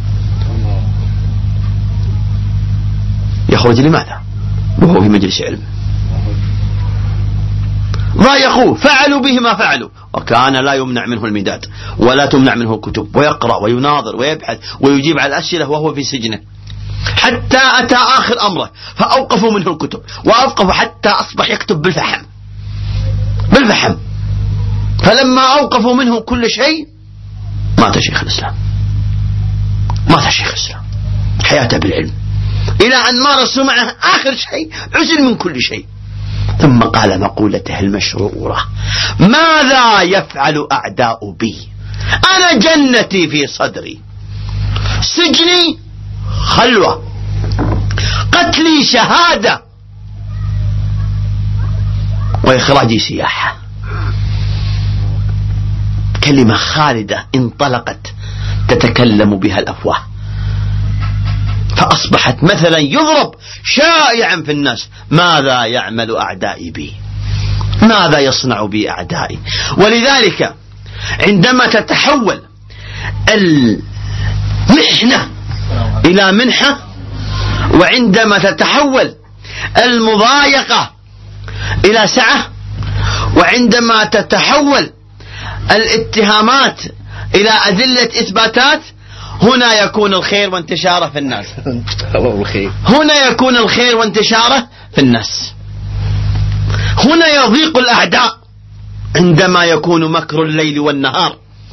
يخرج لماذا وهو في مجلس علم؟ ضايقوه، فعلوا به ما فعلوا، وكان لا يمنع منه المداد ولا تمنع منه الكتب، ويقرأ ويناظر ويبحث ويجيب على الأسئلة وهو في سجنه، حتى أتى آخر أمره فأوقفوا منه الكتب وأوقفوا حتى أصبح يكتب بالفحم. فلما أوقفوا منه كل شيء مات شيخ الإسلام، حياته بالعلم، إلى أن مارسوا معه آخر شيء عزل من كل شيء. ثم قال مقولته المشهورة: ماذا يفعل أعداء بي؟ أنا جنتي في صدري، سجني خلوة، قتلي شهادة، وإخراجي سياحة. كلمة خالدة انطلقت تتكلم بها الأفواه، فأصبحت مثلا يضرب شائعا في الناس: ماذا يعمل أعدائي بي؟ ماذا يصنع بي أعدائي؟ ولذلك عندما تتحول المحنة إلى منحة، وعندما تتحول المضايقة إلى سعة، وعندما تتحول الاتهامات إلى أدلة إثباتات، هنا يكون الخير وانتشاره في الناس. هنا يكون الخير وانتشاره في الناس. هنا يضيق الأعداء عندما يكون مكر الليل والنهار.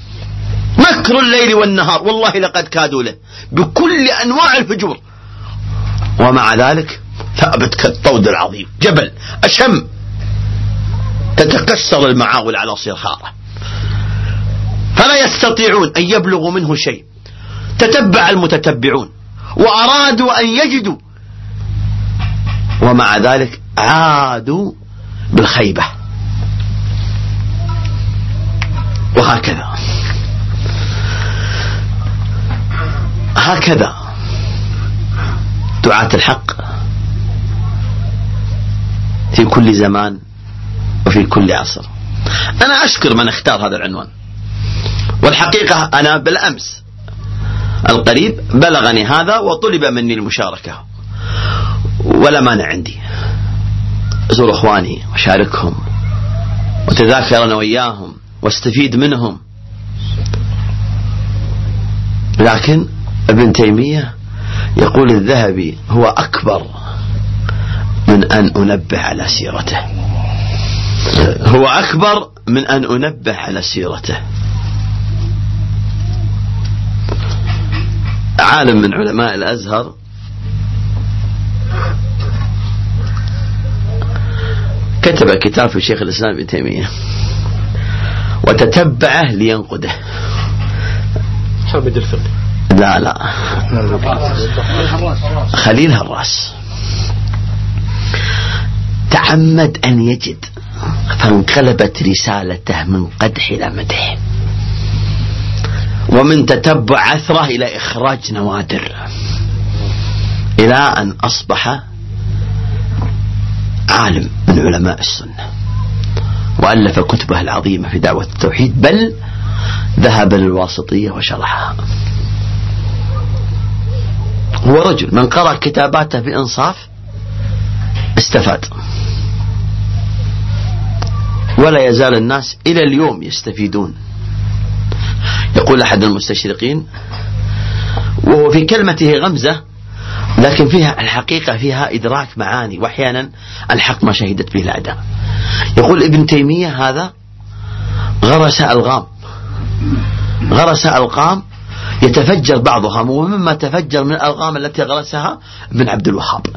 والله لقد كادوا له بكل أنواع الفجور، ومع ذلك ثابت كالطود العظيم، جبل أشم تتكسر المعاول على صرخاره، فلا يستطيعون أن يبلغوا منه شيء. تتبع المتتبعون وأرادوا أن يجدوا، ومع ذلك عادوا بالخيبة. وهكذا دعاة الحق في كل زمان وفي كل عصر. أنا أشكر من اختار هذا العنوان، والحقيقة أنا بالأمس القريب بلغني هذا وطلب مني المشاركة، ولا مانع عندي أزور أخواني وشاركهم وتذاكر أنا وياهم واستفيد منهم. لكن ابن تيمية يقول الذهبي: هو أكبر من أن أنبه على سيرته. هو أكبر من أن أنبه على سيرته. عالم من علماء الأزهر كتب كتاب في شيخ الإسلام ابن تيمية وتتبعه لينقده. حامد الفقي، لا خليل هراس، تعمد أن يجد، فانقلبت رسالته من قدح إلى مدح، ومن تتبع عثرة إلى إخراج نوادر، إلى أن أصبح عالم من علماء السنة، وألف كتبه العظيمة في دعوة التوحيد، بل ذهب للواسطية وشرحها. هو رجل من قرأ كتاباته بإنصاف استفاد، ولا يزال الناس إلى اليوم يستفيدون. يقول أحد المستشرقين، وهو في كلمته غمزة لكن فيها الحقيقة، فيها إدراك معاني، وأحيانا الحق ما شهدت به الأعداء. يقول ابن تيمية هذا غرس ألقام يتفجر بعضها، ومما تفجر من الألقام التي غرسها ابن عبد الوهاب.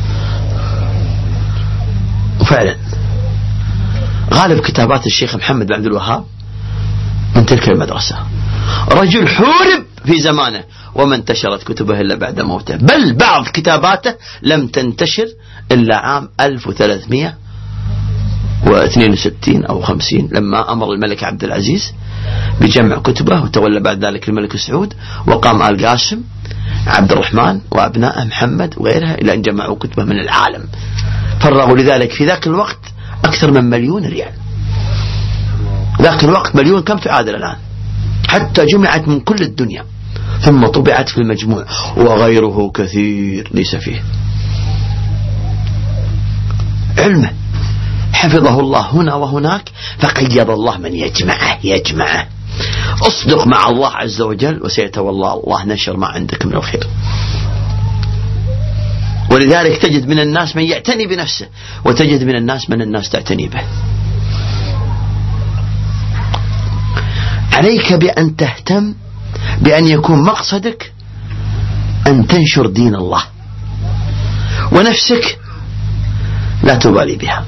وفعلا غالب كتابات الشيخ محمد بن عبد الوهاب من تلك المدرسة. رجل حورب في زمانه وما انتشرت كتبه إلا بعد موته، بل بعض كتاباته لم تنتشر إلا عام 1362 أو 50 لما أمر الملك عبد العزيز بجمع كتبه، وتولى بعد ذلك الملك سعود، وقام آل قاسم عبد الرحمن وأبنائه محمد وغيرها إلى أن جمعوا كتبه من العالم. فرغوا لذلك في ذاك الوقت أكثر من 1,000,000 ريال. ذاك الوقت 1,000,000 كم تعادل الآن؟ حتى جمعت من كل الدنيا ثم طبعت في المجموع، وغيره كثير ليس فيه. علمه حفظه الله هنا وهناك، فقيض الله من يجمعه. اصدق مع الله عز وجل وسيتولى الله نشر ما عندك من الخير. ولذلك تجد من الناس من يعتني بنفسه، وتجد من الناس تعتني به. عليك بأن تهتم بأن يكون مقصدك أن تنشر دين الله، ونفسك لا تبالي بها.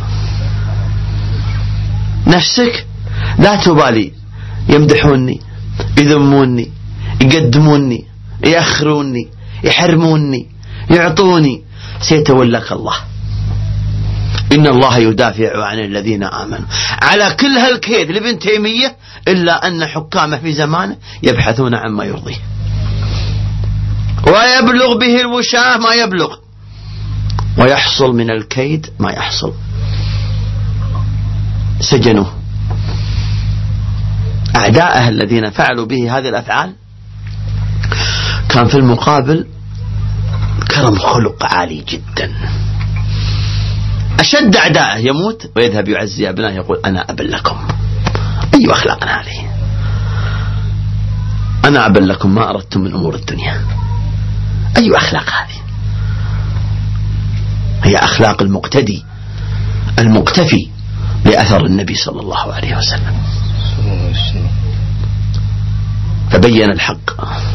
نفسك لا تبالي، يمدحوني، يذموني، يقدموني، يأخروني، يحرموني، يعطوني، سيتولاك الله. إن الله يدافع عن الذين آمنوا. على كل هالكيد لابن تيمية، إلا أن حكامه في زمانه يبحثون عما يرضيه، ويبلغ به الوشاة ما يبلغ، ويحصل من الكيد ما يحصل. سجنوه أعداءه الذين فعلوا به هذه الأفعال. كان في المقابل كرم خلق عالي جدا. أشد أعداءه يموت ويذهب يعزي أبنائه، يقول أنا أب لكم. أي أخلاق هذه؟ أنا أب لكم ما أردتم من أمور الدنيا. أي أخلاق هذه؟ هي أخلاق المقتدي المقتفي لأثر النبي صلى الله عليه وسلم. فبين الحق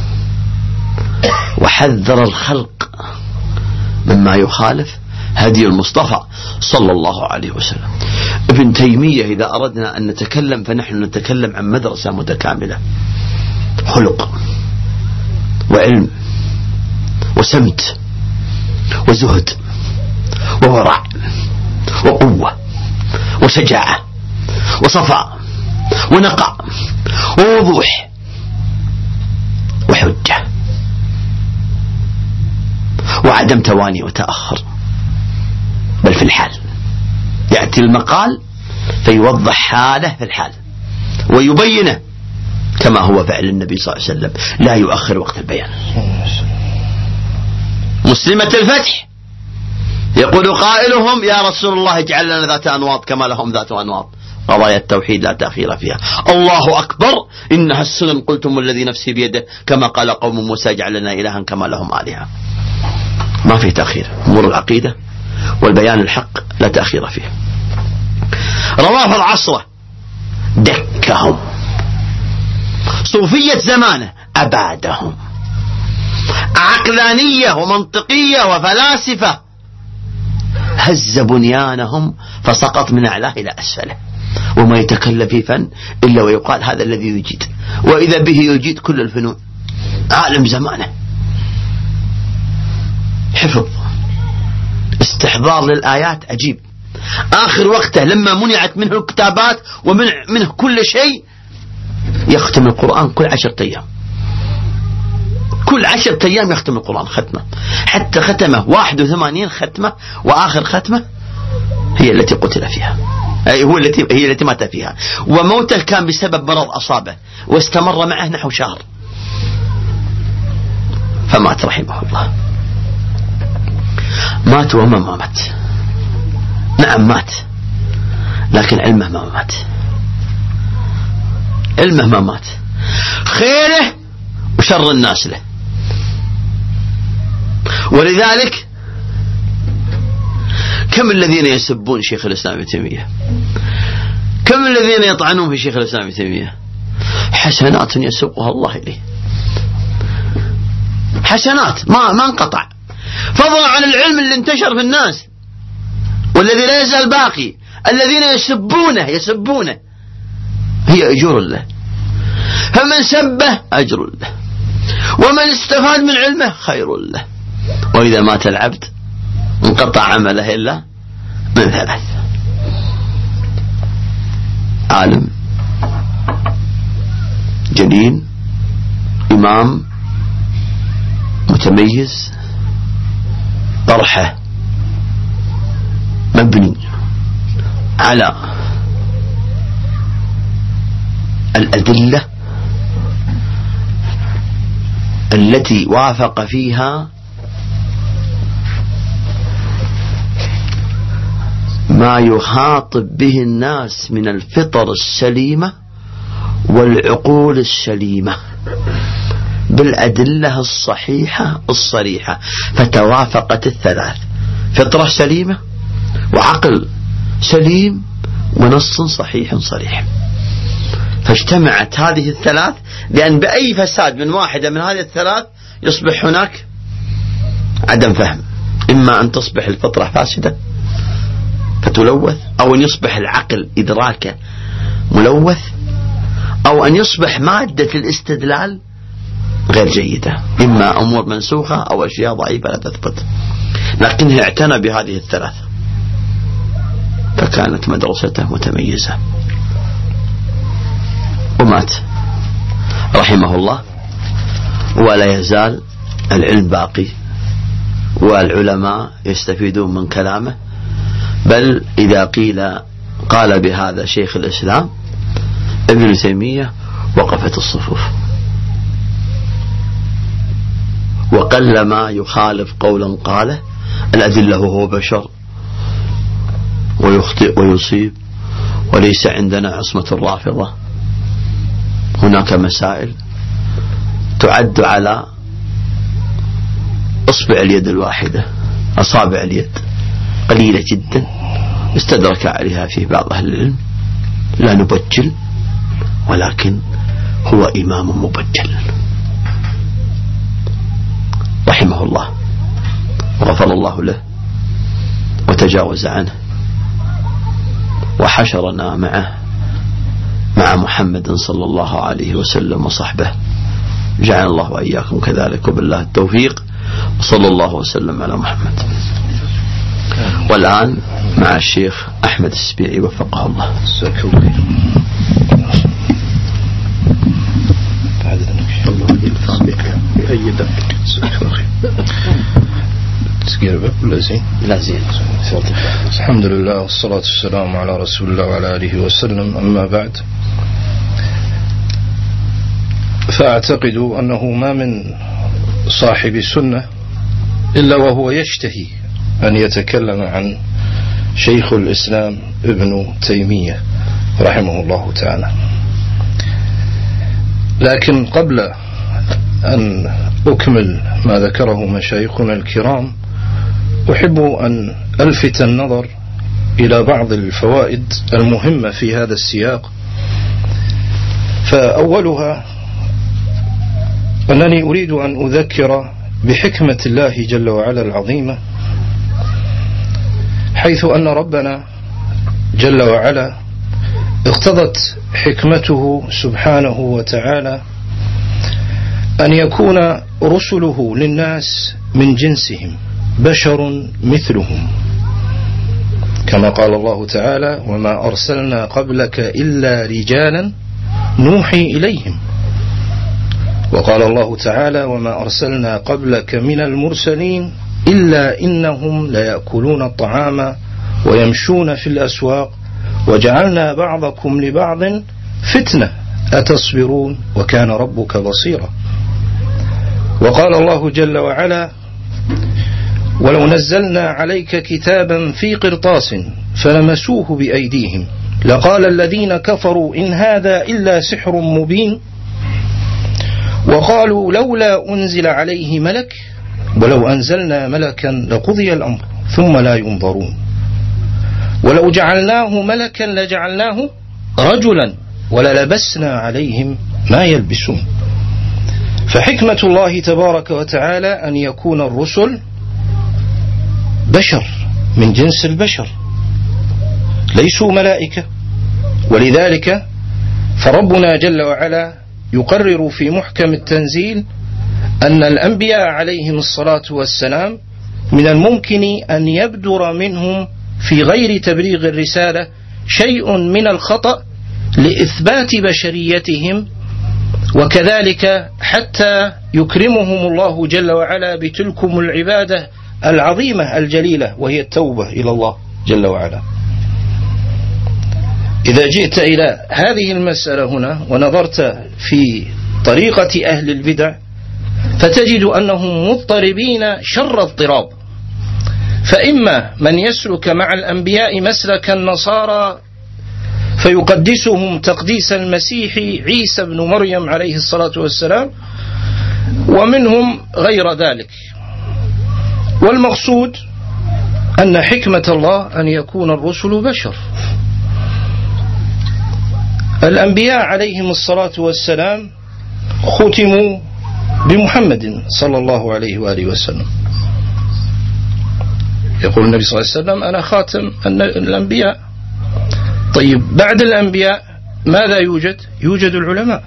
وحذر الخلق مما يخالف هدي المصطفى صلى الله عليه وسلم. ابن تيمية إذا أردنا أن نتكلم فنحن نتكلم عن مدرسة متكاملة، خلق وعلم وسمت وزهد وورع وقوة وشجاعة وصفاء ونقاء ووضوح وحجة وعدم تواني وتأخر، بل في الحال. يأتي المقال فيوضح حاله في الحال ويبينه كما هو فعل النبي صلى الله عليه وسلم، لا يؤخر وقت البيان. مسلمة الفتح يقول قائلهم يا رسول الله اجعل لنا ذات أنواط كما لهم ذات أنواط. قضايا التوحيد لا تأخير فيها. الله أكبر إنها السنن قلتم الذي نفسي بيده، كما قال قوم موسى اجعل لنا إلها كما لهم آلهة. ما في تأخير. أمور العقيدة والبيان الحق لا تأخير فيه. رواه العصرة دكهم، صوفية زمانه أبادهم، عقلانية ومنطقية وفلاسفة هز بنيانهم فسقط من أعلاه إلى أسفله، وما يتكلم في فن إلا ويقال هذا الذي يجيد، وإذا به يجيد كل الفنون. عالم زمانه، حفظ، استحضار للآيات عجيب. آخر وقته لما منعت منه الكتابات ومنه كل شيء يختم القرآن كل 10 أيام، كل 10 أيام يختم القرآن ختمة، حتى ختمه 81 ختمة، وآخر ختمة هي التي قتل فيها، هي التي مات فيها. وموته كان بسبب مرض أصابه واستمر معه نحو شهر فمات رحمه الله. مات وما مات. نعم مات، لكن علمه ما مات. علمه ما مات، خيره وشر الناس له. ولذلك كم الذين يسبون شيخ الإسلام ابن تيمية، كم الذين يطعنون في شيخ الإسلام ابن تيمية، حسنات يسوقها الله إليه، حسنات ما انقطع، فضلا عن العلم اللي انتشر في الناس والذي لا يزال باقي. الذين يسبونه هي أجور له، فمن سبه أجر له، ومن استفاد من علمه خير له. وإذا مات العبد انقطع عمله إلا من 3: عالم جليل، إمام متميز، طرحه مبني على الأدلة التي وافق فيها ما يخاطب به الناس من الفطر السليمة والعقول السليمة بالأدلة الصحيحة الصريحة، فتوافقت الثلاث: فطرة سليمة وعقل سليم ونص صحيح صريح. فاجتمعت هذه الثلاث، لأن بأي فساد من واحدة من هذه الثلاث يصبح هناك عدم فهم. إما أن تصبح الفطرة فاسدة فتلوث، أو أن يصبح العقل إدراكه ملوث، أو أن يصبح مادة الاستدلال غير جيدة، إما أمور منسوخة أو أشياء ضعيفة لا تثبت. لكنه اعتنى بهذه الثلاث فكانت مدرسته متميزة. ومات رحمه الله، ولا يزال العلم باقي والعلماء يستفيدون من كلامه. بل إذا قال بهذا شيخ الإسلام ابن تيمية وقفت الصفوف، وقلما يخالف قولا قاله. الأدلة هو بشر ويخطئ ويصيب، وليس عندنا عصمة الرافضة. هناك مسائل تعد على أصبع اليد الواحدة، أصابع اليد قليلة جدا استدرك عليها في بعض أهل العلم. لا نبجل، ولكن هو إمام مبجل رحمه الله، وغفر الله له وتجاوز عنه، وحشرنا مع محمد صلى الله عليه وسلم وصحبه. جعل الله وإياكم كذلك، وبالله التوفيق، وصلى الله وسلم على محمد. والآن مع الشيخ أحمد السبيعي وفقه الله. الحمد لله والصلاة والسلام على رسول الله وعلى آله وسلم. أما بعد، فأعتقد أنه ما من صاحب سنة إلا وهو يشتهي أن يتكلم عن شيخ الإسلام ابن تيمية رحمه الله تعالى. لكن قبل أن أكمل ما ذكره مشايخنا الكرام، أحب أن ألفت النظر إلى بعض الفوائد المهمة في هذا السياق. فأولها أنني أريد أن أذكر بحكمة الله جل وعلا العظيمة، حيث أن ربنا جل وعلا اقتضت حكمته سبحانه وتعالى أن يكون رسله للناس من جنسهم، بشر مثلهم، كما قال الله تعالى: وما أرسلنا قبلك إلا رجالا نوحي إليهم. وقال الله تعالى: وما أرسلنا قبلك من المرسلين إلا إنهم ليأكلون الطعام ويمشون في الأسواق وجعلنا بعضكم لبعض فتنة أتصبرون وكان ربك بصيرا. وقال الله جل وعلا: ولو نزلنا عليك كتابا في قرطاس فلمسوه بأيديهم لقال الذين كفروا إن هذا إلا سحر مبين وقالوا لولا أنزل عليه ملك ولو أنزلنا ملكا لقضي الأمر ثم لا ينظرون ولو جعلناه ملكا لجعلناه رجلا وللبسنا عليهم ما يلبسون. فحكمة الله تبارك وتعالى أن يكون الرسل بشر من جنس البشر، ليسوا ملائكة. ولذلك فربنا جل وعلا يقرر في محكم التنزيل أن الأنبياء عليهم الصلاة والسلام من الممكن أن يبدر منهم في غير تبليغ الرسالة شيء من الخطأ لإثبات بشريتهم، وكذلك حتى يكرمهم الله جل وعلا بتلكم العبادة العظيمة الجليلة وهي التوبة إلى الله جل وعلا. إذا جئت إلى هذه المسألة هنا ونظرت في طريقة أهل البدع فتجد أنهم مضطربين شر اضطراب، فإما من يسلك مع الأنبياء مسلك النصارى فيقدسهم تقديس المسيح عيسى بن مريم عليه الصلاة والسلام، ومنهم غير ذلك. والمقصود أن حكمة الله أن يكون الرسل بشر. الأنبياء عليهم الصلاة والسلام ختموا بمحمد صلى الله عليه وآله وسلم. يقول النبي صلى الله عليه وسلم: أنا خاتم الأنبياء. طيب بعد الأنبياء ماذا يوجد؟ يوجد العلماء.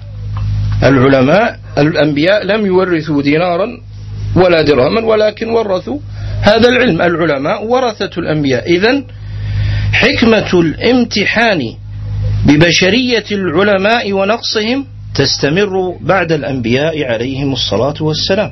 الأنبياء لم يورثوا دينارا ولا درهما، ولكن ورثوا هذا العلم. العلماء ورثة الأنبياء. إذن حكمة الامتحان ببشرية العلماء ونقصهم تستمر بعد الأنبياء عليهم الصلاة والسلام.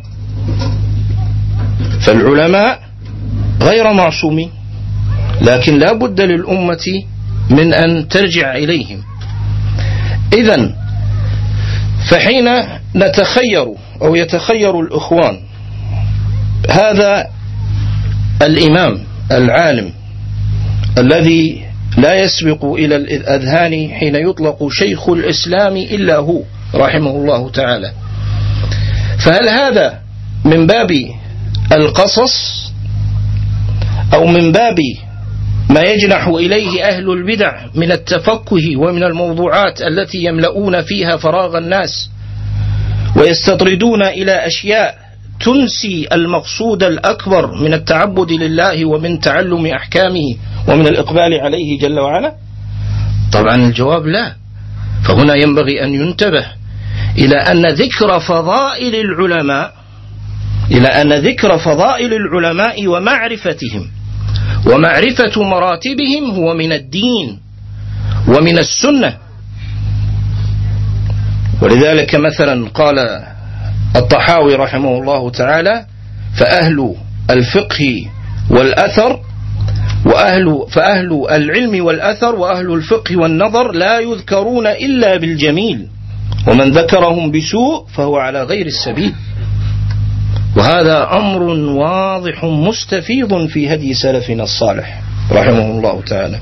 فالعلماء غير معصومين، لكن لا بد للأمة من أن ترجع إليهم. إذن فحين نتخير أو يتخير الإخوان هذا الإمام العالم الذي لا يسبق إلى الأذهان حين يطلق شيخ الإسلام إلا هو رحمه الله تعالى، فهل هذا من باب القصص أو من باب ما يجنح إليه أهل البدع من التفكه ومن الموضوعات التي يملؤون فيها فراغ الناس ويستطردون إلى أشياء تنسي المقصود الأكبر من التعبد لله ومن تعلم أحكامه ومن الإقبال عليه جل وعلا؟ طبعا الجواب لا. فهنا ينبغي أن ينتبه إلى أن ذكر فضائل العلماء ومعرفتهم ومعرفة مراتبهم هو من الدين ومن السنة. ولذلك مثلا قال الطحاوي رحمه الله تعالى: فأهل الفقه والأثر فأهل العلم والأثر وأهل الفقه والنظر لا يذكرون إلا بالجميل، ومن ذكرهم بسوء فهو على غير السبيل. وهذا أمر واضح مستفيض في هدي سلفنا الصالح رحمه الله تعالى.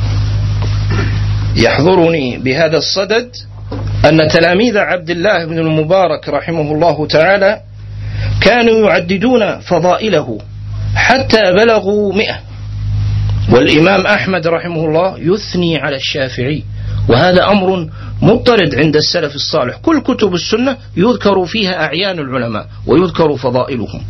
يحضرني بهذا الصدد أن تلاميذ عبد الله بن المبارك رحمه الله تعالى كانوا يعددون فضائله حتى بلغوا 100، والإمام أحمد رحمه الله يثني على الشافعي، وهذا أمر مضطرد عند السلف الصالح. كل كتب السنة يذكر فيها أعيان العلماء ويذكر فضائلهم،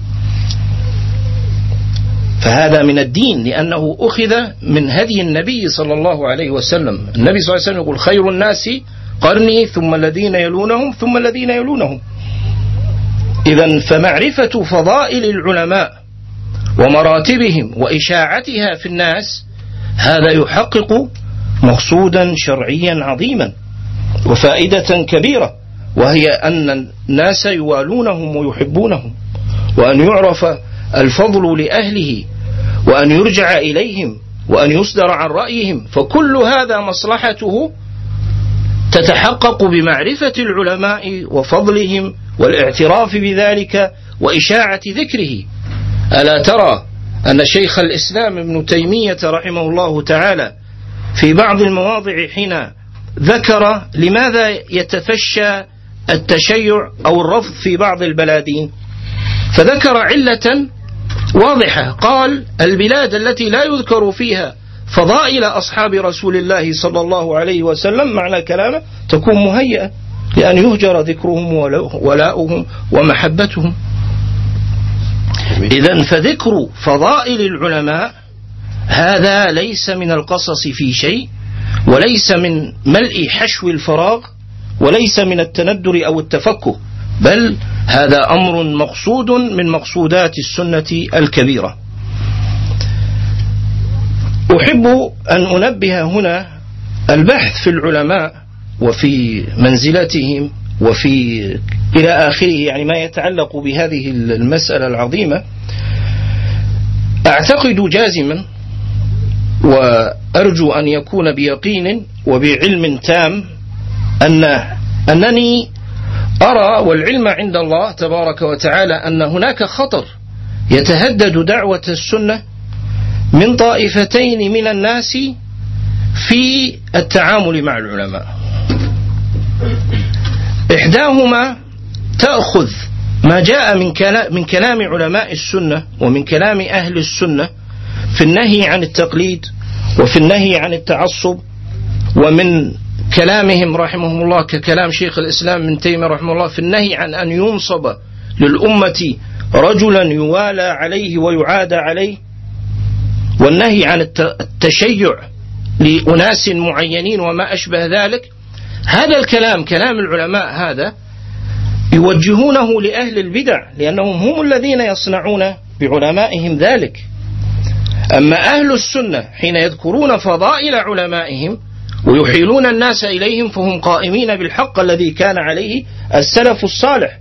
فهذا من الدين لأنه أخذ من هدي النبي صلى الله عليه وسلم. النبي صلى الله عليه وسلم يقول: خير الناس قرني ثم الذين يلونهم ثم الذين يلونهم. إذن فمعرفة فضائل العلماء ومراتبهم وإشاعتها في الناس هذا يحقق مقصودا شرعيا عظيما وفائدة كبيرة، وهي أن الناس يوالونهم ويحبونهم، وأن يعرف الفضل لأهله، وأن يرجع إليهم، وأن يصدر عن رأيهم. فكل هذا مصلحته تتحقق بمعرفة العلماء وفضلهم والاعتراف بذلك وإشاعة ذكره. ألا ترى أن شيخ الإسلام ابن تيمية رحمه الله تعالى في بعض المواضع حين ذكر لماذا يتفشى التشيع أو الرفض في بعض البلادين، فذكر علة واضحة. قال: البلاد التي لا يذكر فيها فضائل أصحاب رسول الله صلى الله عليه وسلم معنى كلامه تكون مهيئة لأن يهجر ذكرهم ولاؤهم ومحبتهم. إذن فذكر فضائل العلماء هذا ليس من القصص في شيء، وليس من ملء حشو الفراغ، وليس من التندر أو التفكه، بل هذا أمر مقصود من مقصودات السنة الكبيرة. أحب أن أنبه هنا البحث في العلماء وفي منزلتهم وفي إلى آخره، يعني ما يتعلق بهذه المسألة العظيمة. أعتقد جازما وأرجو أن يكون بيقين وبعلم تام أنني أرى والعلم عند الله تبارك وتعالى أن هناك خطر يتهدد دعوة السنة من طائفتين من الناس في التعامل مع العلماء. إحداهما تأخذ ما جاء من كلام علماء السنة ومن كلام أهل السنة في النهي عن التقليد وفي النهي عن التعصب، ومن كلامهم رحمهم الله ككلام شيخ الإسلام ابن تيمية رحمه الله في النهي عن أن ينصب للأمة رجلا يوالى عليه ويعادى عليه، والنهي عن التشيع لأناس معينين وما أشبه ذلك. هذا الكلام كلام العلماء هذا يوجهونه لأهل البدع، لأنهم هم الذين يصنعون بعلمائهم ذلك. أما أهل السنة حين يذكرون فضائل علمائهم ويحيلون الناس إليهم فهم قائمين بالحق الذي كان عليه السلف الصالح.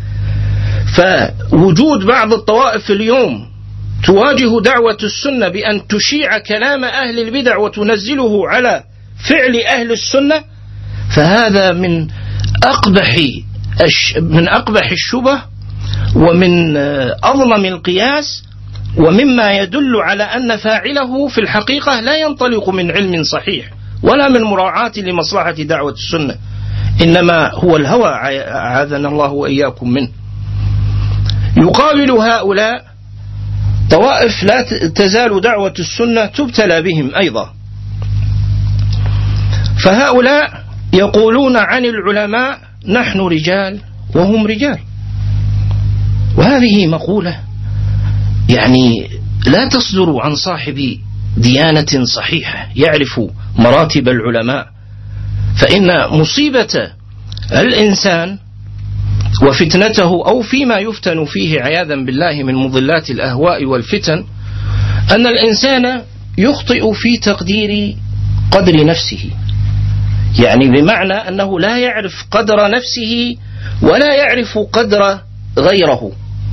فوجود بعض الطوائف اليوم تواجه دعوة السنة بأن تشيع كلام أهل البدع وتنزله على فعل أهل السنة، فهذا من أقبح الشبه ومن أظلم القياس، ومما يدل على أن فاعله في الحقيقة لا ينطلق من علم صحيح ولا من مراعاة لمصلحة دعوة السنة، إنما هو الهوى أعاذنا الله وإياكم منه. يقابل هؤلاء طوائف لا تزال دعوة السنة تبتلى بهم أيضا، فهؤلاء يقولون عن العلماء نحن رجال وهم رجال، وهذه مقولة يعني لا تصدر عن صاحب ديانة صحيحة يعرف مراتب العلماء. فإن مصيبة الإنسان وفتنته أو فيما يفتن فيه عياذا بالله من مضلات الأهواء والفتن أن الإنسان يخطئ في تقدير قدر نفسه، يعني بمعنى أنه لا يعرف قدر نفسه ولا يعرف قدر غيره.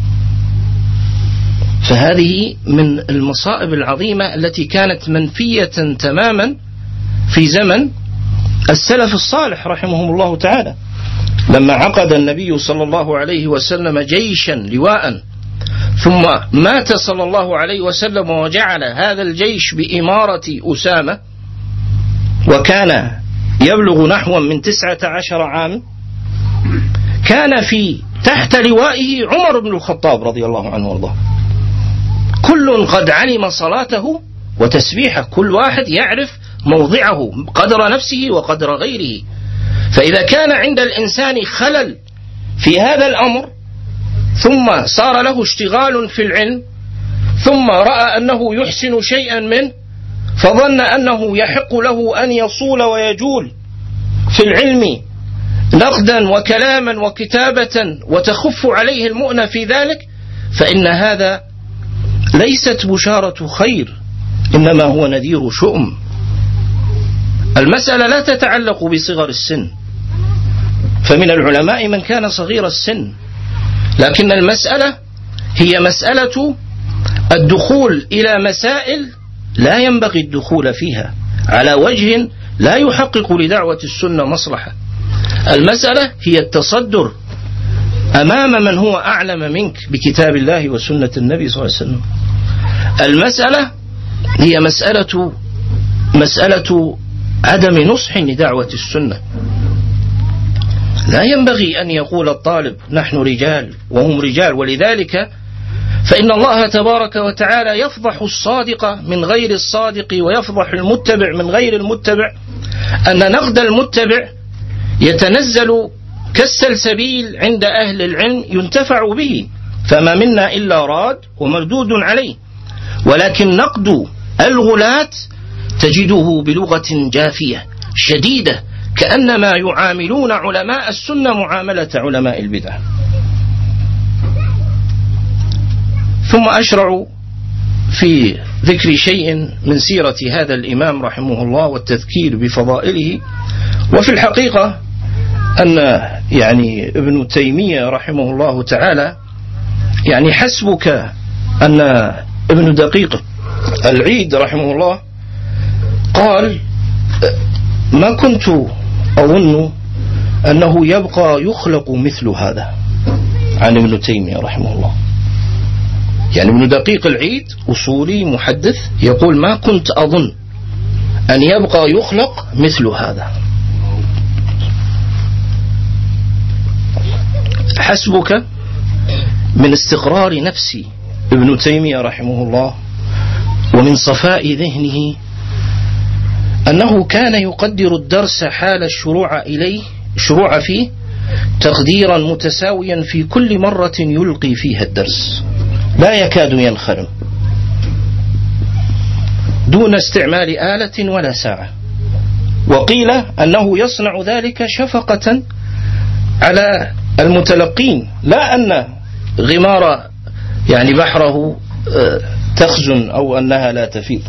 فهذه من المصائب العظيمة التي كانت منفية تماما في زمن السلف الصالح رحمهم الله تعالى، لما عقد النبي صلى الله عليه وسلم جيشا لواء، ثم مات صلى الله عليه وسلم وجعل هذا الجيش بإمارة أسامة، وكان يبلغ نحو من 19 عام، كان في تحت لوائه عمر بن الخطاب رضي الله عنه وارضاه، كل قد علم صلاته وتسبيحه، كل واحد يعرف موضعه قدر نفسه وقدر غيره. فإذا كان عند الإنسان خلل في هذا الأمر ثم صار له اشتغال في العلم، ثم رأى أنه يحسن شيئا منه فظن أنه يحق له أن يصول ويجول في العلم نقدا وكلاما وكتابة وتخف عليه المؤنة في ذلك، فإن هذا ليست بشارة خير، إنما هو نذير شؤم. المسألة لا تتعلق بصغر السن، فمن العلماء من كان صغير السن، لكن المسألة هي مسألة الدخول إلى مسائل لا ينبغي الدخول فيها على وجه لا يحقق لدعوة السنة مصلحة. المسألة هي التصدر أمام من هو أعلم منك بكتاب الله وسنة النبي صلى الله عليه وسلم. المسألة هي مسألة عدم نصح لدعوة السنة. لا ينبغي أن يقول الطالب نحن رجال وهم رجال، ولذلك فإن الله تبارك وتعالى يفضح الصادق من غير الصادق ويفضح المتبع من غير المتبع، أن نقد المتبع يتنزل كالسلسبيل عند أهل العلم ينتفع به، فما منا إلا راد ومردود عليه، ولكن نقد الغلاة تجده بلغة جافية شديدة، كأنما يعاملون علماء السنة معاملة علماء البدع. ثم أشرع في ذكر شيء من سيرة هذا الإمام رحمه الله والتذكير بفضائله. وفي الحقيقة أن يعني ابن تيمية رحمه الله تعالى يعني حسبك أن ابن دقيق العيد رحمه الله قال ما كنت أظن أنه يبقى يخلق مثل هذا عن ابن تيمية رحمه الله. يعني ابن دقيق العيد أصولي محدث يقول: ما كنت أظن أن يبقى يخلق مثل هذا. حسبك من استقرار نفس ابن تيمية رحمه الله ومن صفاء ذهنه أنه كان يقدر الدرس حال الشروع فيه تقديرا متساويا في كل مرة يلقي فيها الدرس، لا يكاد ينخرم دون استعمال آلة ولا ساعة. وقيل أنه يصنع ذلك شفقة على المتلقين، لا أن غمار يعني بحره تخزن أو أنها لا تفيض.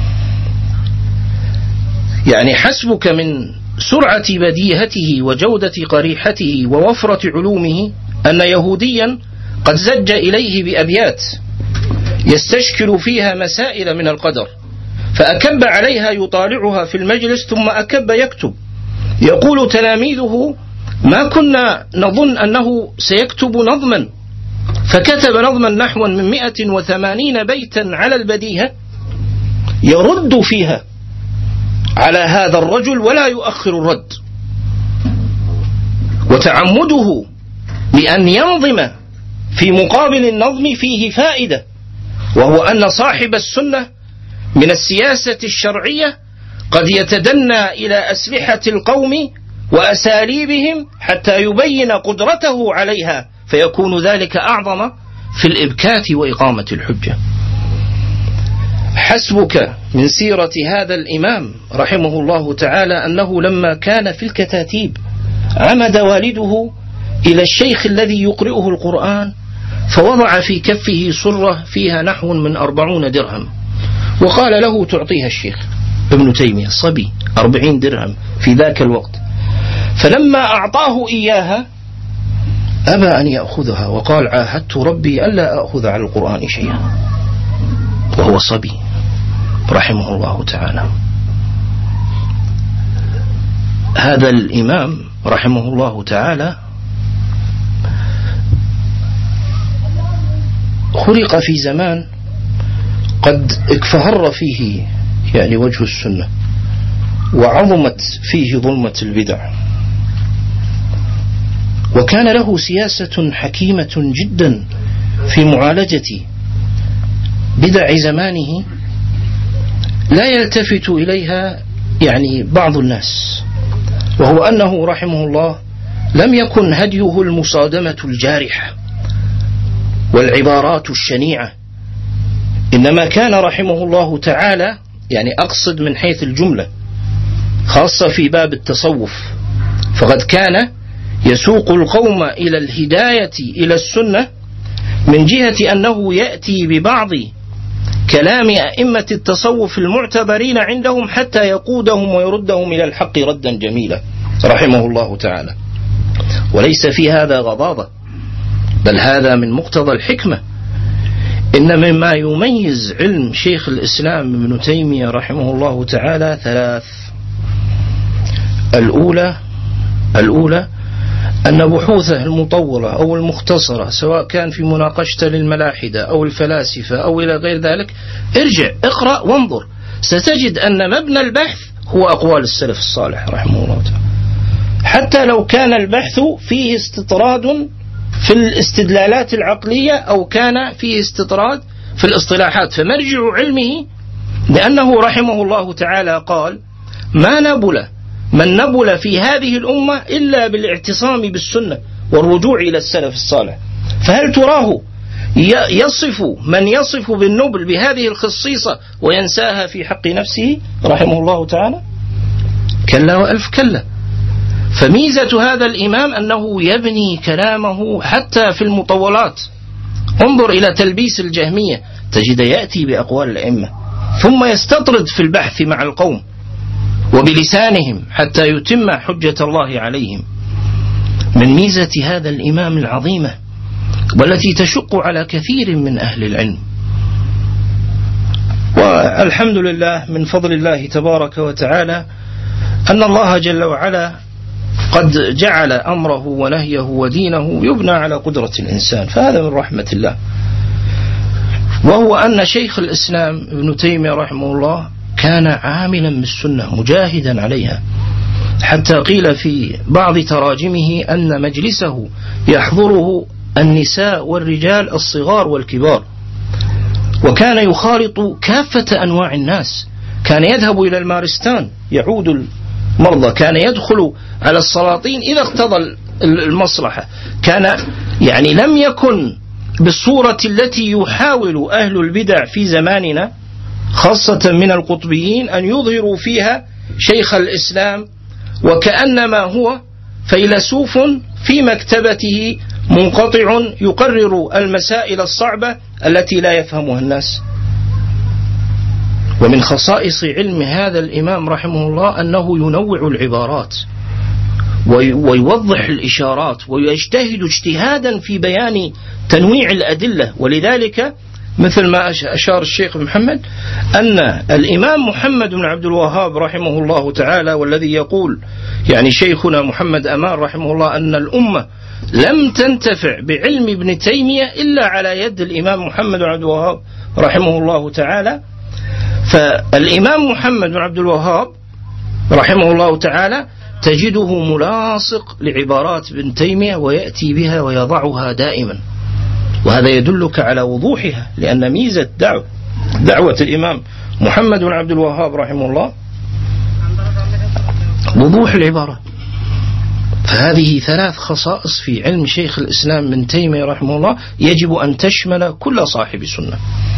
يعني حسبك من سرعة بديهته وجودة قريحته ووفرة علومه أن يهوديا قد زج إليه بأبيات يستشكل فيها مسائل من القدر، فأكب عليها يطالعها في المجلس ثم أكب يكتب. يقول تلاميذه: ما كنا نظن أنه سيكتب نظما، فكتب نظما نحوا من 180 بيتا على البديهة يرد فيها على هذا الرجل ولا يؤخر الرد. وتعمده لأن ينظم في مقابل النظم فيه فائدة، وهو أن صاحب السنة من السياسة الشرعية قد يتدنى إلى أسلحة القوم وأساليبهم حتى يبين قدرته عليها، فيكون ذلك أعظم في الإبكات وإقامة الحجة. حسبك من سيرة هذا الإمام رحمه الله تعالى أنه لما كان في الكتاتيب عمد والده إلى الشيخ الذي يقرئه القرآن فوضع في كفه صرة فيها نحو من 40 درهم، وقال له: تعطيها الشيخ ابن تيمية، صبي 40 درهم في ذاك الوقت. فلما أعطاه إياها أبى أن يأخذها، وقال: عاهدت ربي ألا أخذ على القرآن شيئا، وهو صبي رحمه الله تعالى. هذا الإمام رحمه الله تعالى خلق في زمان قد اكفهر فيه يعني وجه السنة، وعظمت فيه ظلمة البدع، وكان له سياسة حكيمة جدا في معالجة بدع زمانه لا يلتفت إليها يعني بعض الناس، وهو أنه رحمه الله لم يكن هديه المصادمة الجارحة والعبارات الشنيعة، إنما كان رحمه الله تعالى يعني أقصد من حيث الجملة خاصة في باب التصوف، فقد كان يسوق القوم إلى الهداية إلى السنة من جهة أنه يأتي ببعض كلام أئمة التصوف المعتبرين عندهم حتى يقودهم ويردهم إلى الحق ردا جميلا رحمه الله تعالى. وليس في هذا غضاضة، بل هذا من مقتضى الحكمة. إن مما يميز علم شيخ الإسلام ابن تيمية رحمه الله تعالى 3: الأولى أن بحوثه المطولة أو المختصرة، سواء كان في مناقشة للملاحدة أو الفلاسفة أو إلى غير ذلك، ارجع اقرأ وانظر، ستجد أن مبنى البحث هو أقوال السلف الصالح رحمه الله تعالى، حتى لو كان البحث فيه استطراد في الاستدلالات العقلية أو كان فيه استطراد في الاصطلاحات. فمرجع علمه لأنه رحمه الله تعالى قال: ما نبل من نبل في هذه الأمة إلا بالاعتصام بالسنة والرجوع إلى السلف الصالح. فهل تراه يصف من يصف بالنبل بهذه الخصيصة وينساها في حق نفسه رحمه الله تعالى؟ كلا وألف كلا. فميزة هذا الإمام أنه يبني كلامه حتى في المطولات. انظر إلى تلبيس الجهمية، تجد يأتي بأقوال الأئمة ثم يستطرد في البحث مع القوم وبلسانهم حتى يتم حجة الله عليهم. من ميزة هذا الإمام العظيمة والتي تشق على كثير من أهل العلم. والحمد لله من فضل الله تبارك وتعالى أن الله جل وعلا قد جعل أمره ونهيه ودينه يبنى على قدرة الإنسان، فهذا من رحمة الله. وهو أن شيخ الإسلام ابن تيمية رحمه الله كان عاملا بالسنة مجاهدا عليها، حتى قيل في بعض تراجمه أن مجلسه يحضره النساء والرجال الصغار والكبار، وكان يخالط كافة أنواع الناس، كان يذهب إلى المارستان يعود المرضى، كان يدخل على السلاطين إذا اقتضى المصلحة، كان يعني لم يكن بالصورة التي يحاول أهل البدع في زماننا خاصة من القطبيين أن يظهروا فيها شيخ الإسلام وكأنما هو فيلسوف في مكتبته منقطع يقرر المسائل الصعبة التي لا يفهمها الناس. ومن خصائص علم هذا الإمام رحمه الله أنه ينوع العبارات ويوضح الإشارات ويجتهد اجتهادا في بيان تنويع الأدلة. ولذلك مثل ما أشار الشيخ محمد أن الإمام محمد بن عبد الوهاب رحمه الله تعالى، والذي يقول يعني شيخنا محمد أمان رحمه الله أن الأمة لم تنتفع بعلم ابن تيمية إلا على يد الإمام محمد بن عبد الوهاب رحمه الله تعالى. فالإمام محمد بن عبد الوهاب رحمه الله تعالى تجده ملاصق لعبارات ابن تيمية ويأتي بها ويضعها دائما، وهذا يدلك على وضوحها، لأن ميزة دعوة الإمام محمد بن عبد الوهاب رحمه الله وضوح العبارة. فهذه ثلاث خصائص في علم شيخ الإسلام ابن تيمية رحمه الله يجب أن تشمل كل صاحب سنة: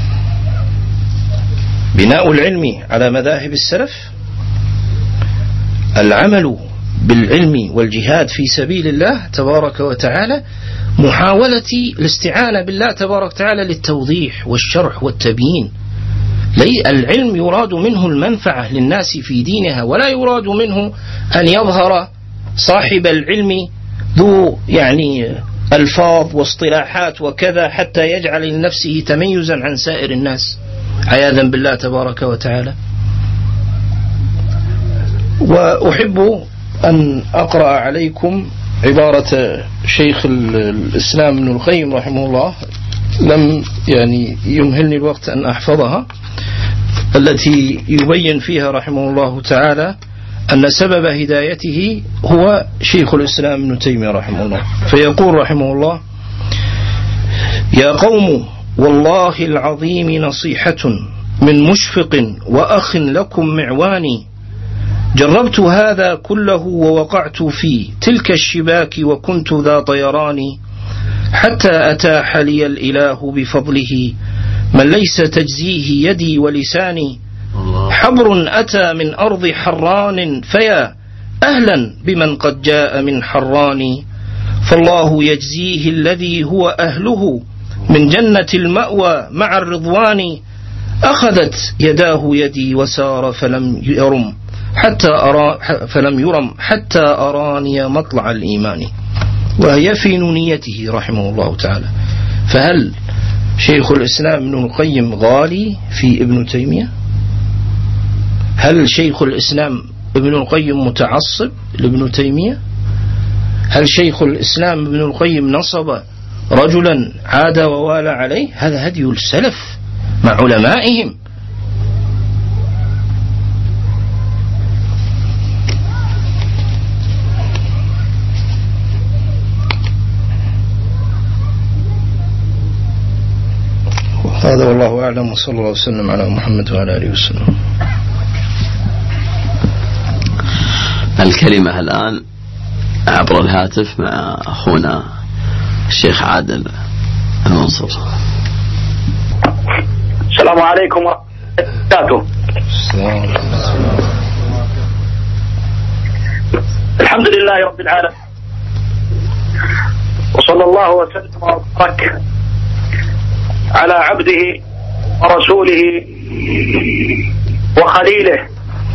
بناء العلم على مذاهب السلف، العمل بالعلم والجهاد في سبيل الله تبارك وتعالى، محاولة الاستعانة بالله تبارك وتعالى للتوضيح والشرح والتبيين. العلم يراد منه المنفعة للناس في دينها، ولا يراد منه أن يظهر صاحب العلم ذو يعني ألفاظ واصطلاحات وكذا حتى يجعل لنفسه تميزا عن سائر الناس عياذا بالله تبارك وتعالى. وأحب أن أقرأ عليكم عبارة شيخ الإسلام ابن القيم رحمه الله، لم يعني يمهلني الوقت أن أحفظها، التي يبين فيها رحمه الله تعالى أن سبب هدايته هو شيخ الإسلام ابن تيمية رحمه الله. فيقول رحمه الله: يا قوم والله العظيم نصيحة من مشفق وأخ لكم معواني، جربت هذا كله ووقعت في تلك الشباك وكنت ذا طيران، حتى أتاح لي الإله بفضله من ليس تجزيه يدي ولساني، حبر أتى من أرض حران فيا أهلا بمن قد جاء من حران، فالله يجزيه الذي هو أهله من جنة المأوى مع الرضوان، أخذت يداه يدي وسار فلم يرم حتى أراني مطلع الإيمان. وهي في نونيته رحمه الله تعالى. فهل شيخ الإسلام ابن القيم غالي في ابن تيمية؟ هل شيخ الإسلام ابن القيم متعصب لابن تيمية؟ هل شيخ الإسلام ابن القيم نصب رجلا عاد ووالى عليه؟ هذا هدي السلف مع علمائهم. هذا والله أعلم، وصلى الله وسلم على محمد وعلى آله وسلم. الكلمة الآن عبر الهاتف مع أخونا الشيخ عادل المنصور. السلام عليكم ورحمة الله وبركاته. الحمد لله رب العالمين، وصلى الله وسلم وبارك على عبده ورسوله وخليله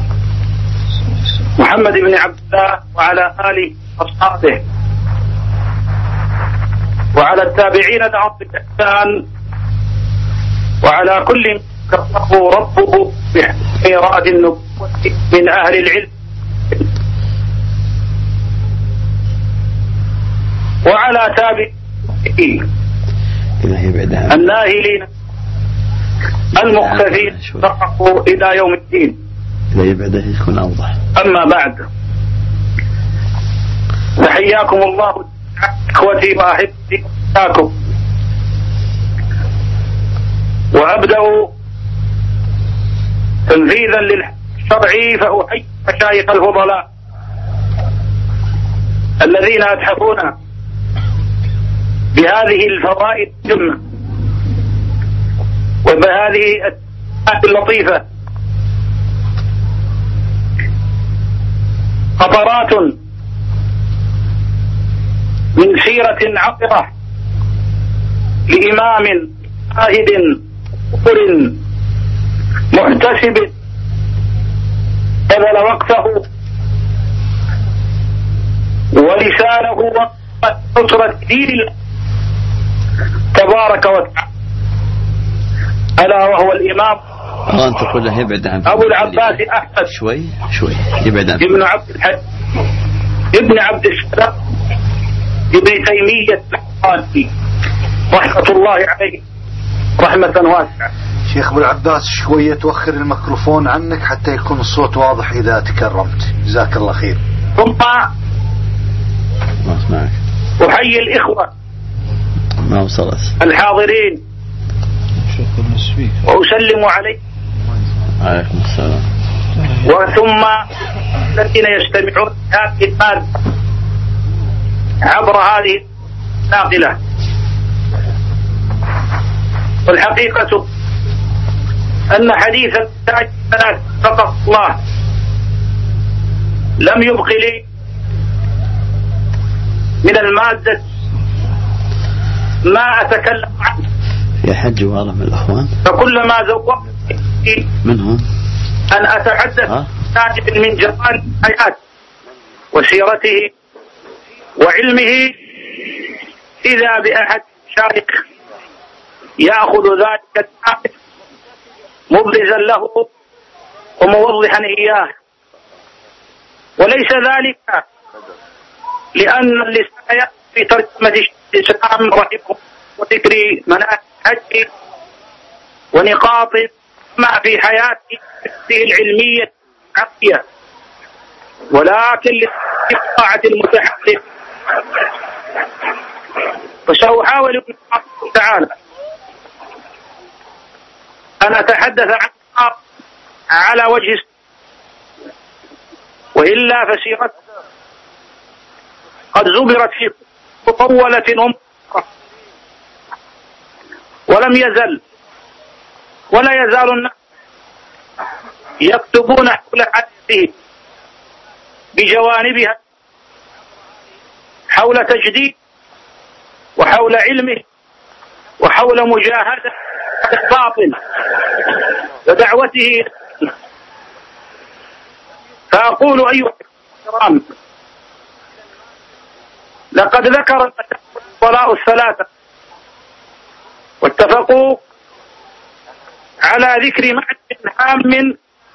محمد بن عبد الله وعلى آله وأصحابه وعلى التابعين لهم بإحسان وعلى كل من كفره ربه بإيراد النبوة من أهل العلم وعلى تابعين الناهلين المختفين تحققوا إلى يوم الدين. إذا يبعده يكون أوضح. أما بعد، فحياكم الله إخوتي وأحبتي وإياكم، وأبدأ تنفيذا للشرع فأحيي مشايخ الفضلاء الذين أتحفونا بهذه الفوائد الجمة وبهذه الآيات اللطيفة. قطرات من سيرة عطرة لإمام زاهد مقر محتسب بذل وقته ولسانه ونصرة دين الله تبارك وتعالى، ألا وهو الإمام أنت تقول له يبعد عن أبو العباس أحمد شوي يبعد عن ابن عبد الحج ابن عبد السلام ابن تيمية الحراني رحمة الله عليه رحمة واسعة. شيخ أبو العباس شوية توخر الميكروفون عنك حتى يكون الصوت واضح إذا تكرمت، جزاك الله خير. ثم أحيي الإخوة ما وصلت الحاضرين وأسلم عليكم. عليكم السلام. وثم الذين يستمعون هذه المادة عبر هذه الناقلة. والحقيقة أن حديث التاج فقط الله لم يبق لي من المادة ما أتكلم عنه. يا حج والله من الأخوان فكلما زوجت منهم أن أتحدث ناجب من جمال الحياة وسيرته وعلمه، إذا بأحد شارك يأخذ ذلك الناجب مبرزا له وموضحا إياه، وليس ذلك لأن اللسان في ترجمة الإسلام رحمه وذكر مناهج الحج ونقاط ما في حياته العلمية العقلية، ولكن لطاعة المتحدث. فسأحاول بإذن الله تعالى أن أتحدث عنها على وجه وإلا فسيرته قد زبرت في مطولة ولم يزل ولا يزال الناس يكتبون حول حديثه بجوانبها، حول تجديد وحول علمه وحول مجاهدة الباطل ودعوته. فأقول أيها الكرام، لقد ذكر الفضلاء الثلاثة واتفقوا على ذكر معنى هام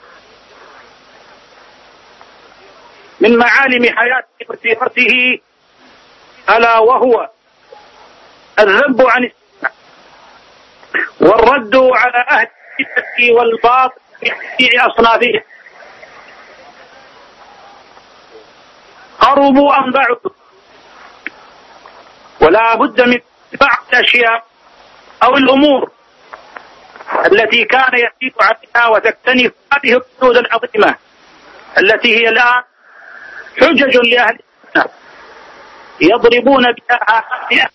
من معالم حياته وسيرته، ألا وهو الذب عن السنة والرد على أهل الشرك والباطل بجميع أصنافهم، قربوا أم بعدوا. ولا بد من بعض الأشياء أو الأمور التي كان يزيد عليها وتكتنف هذه الحدود العظيمة التي هي الآن حجج لأهل السنة يضربون بها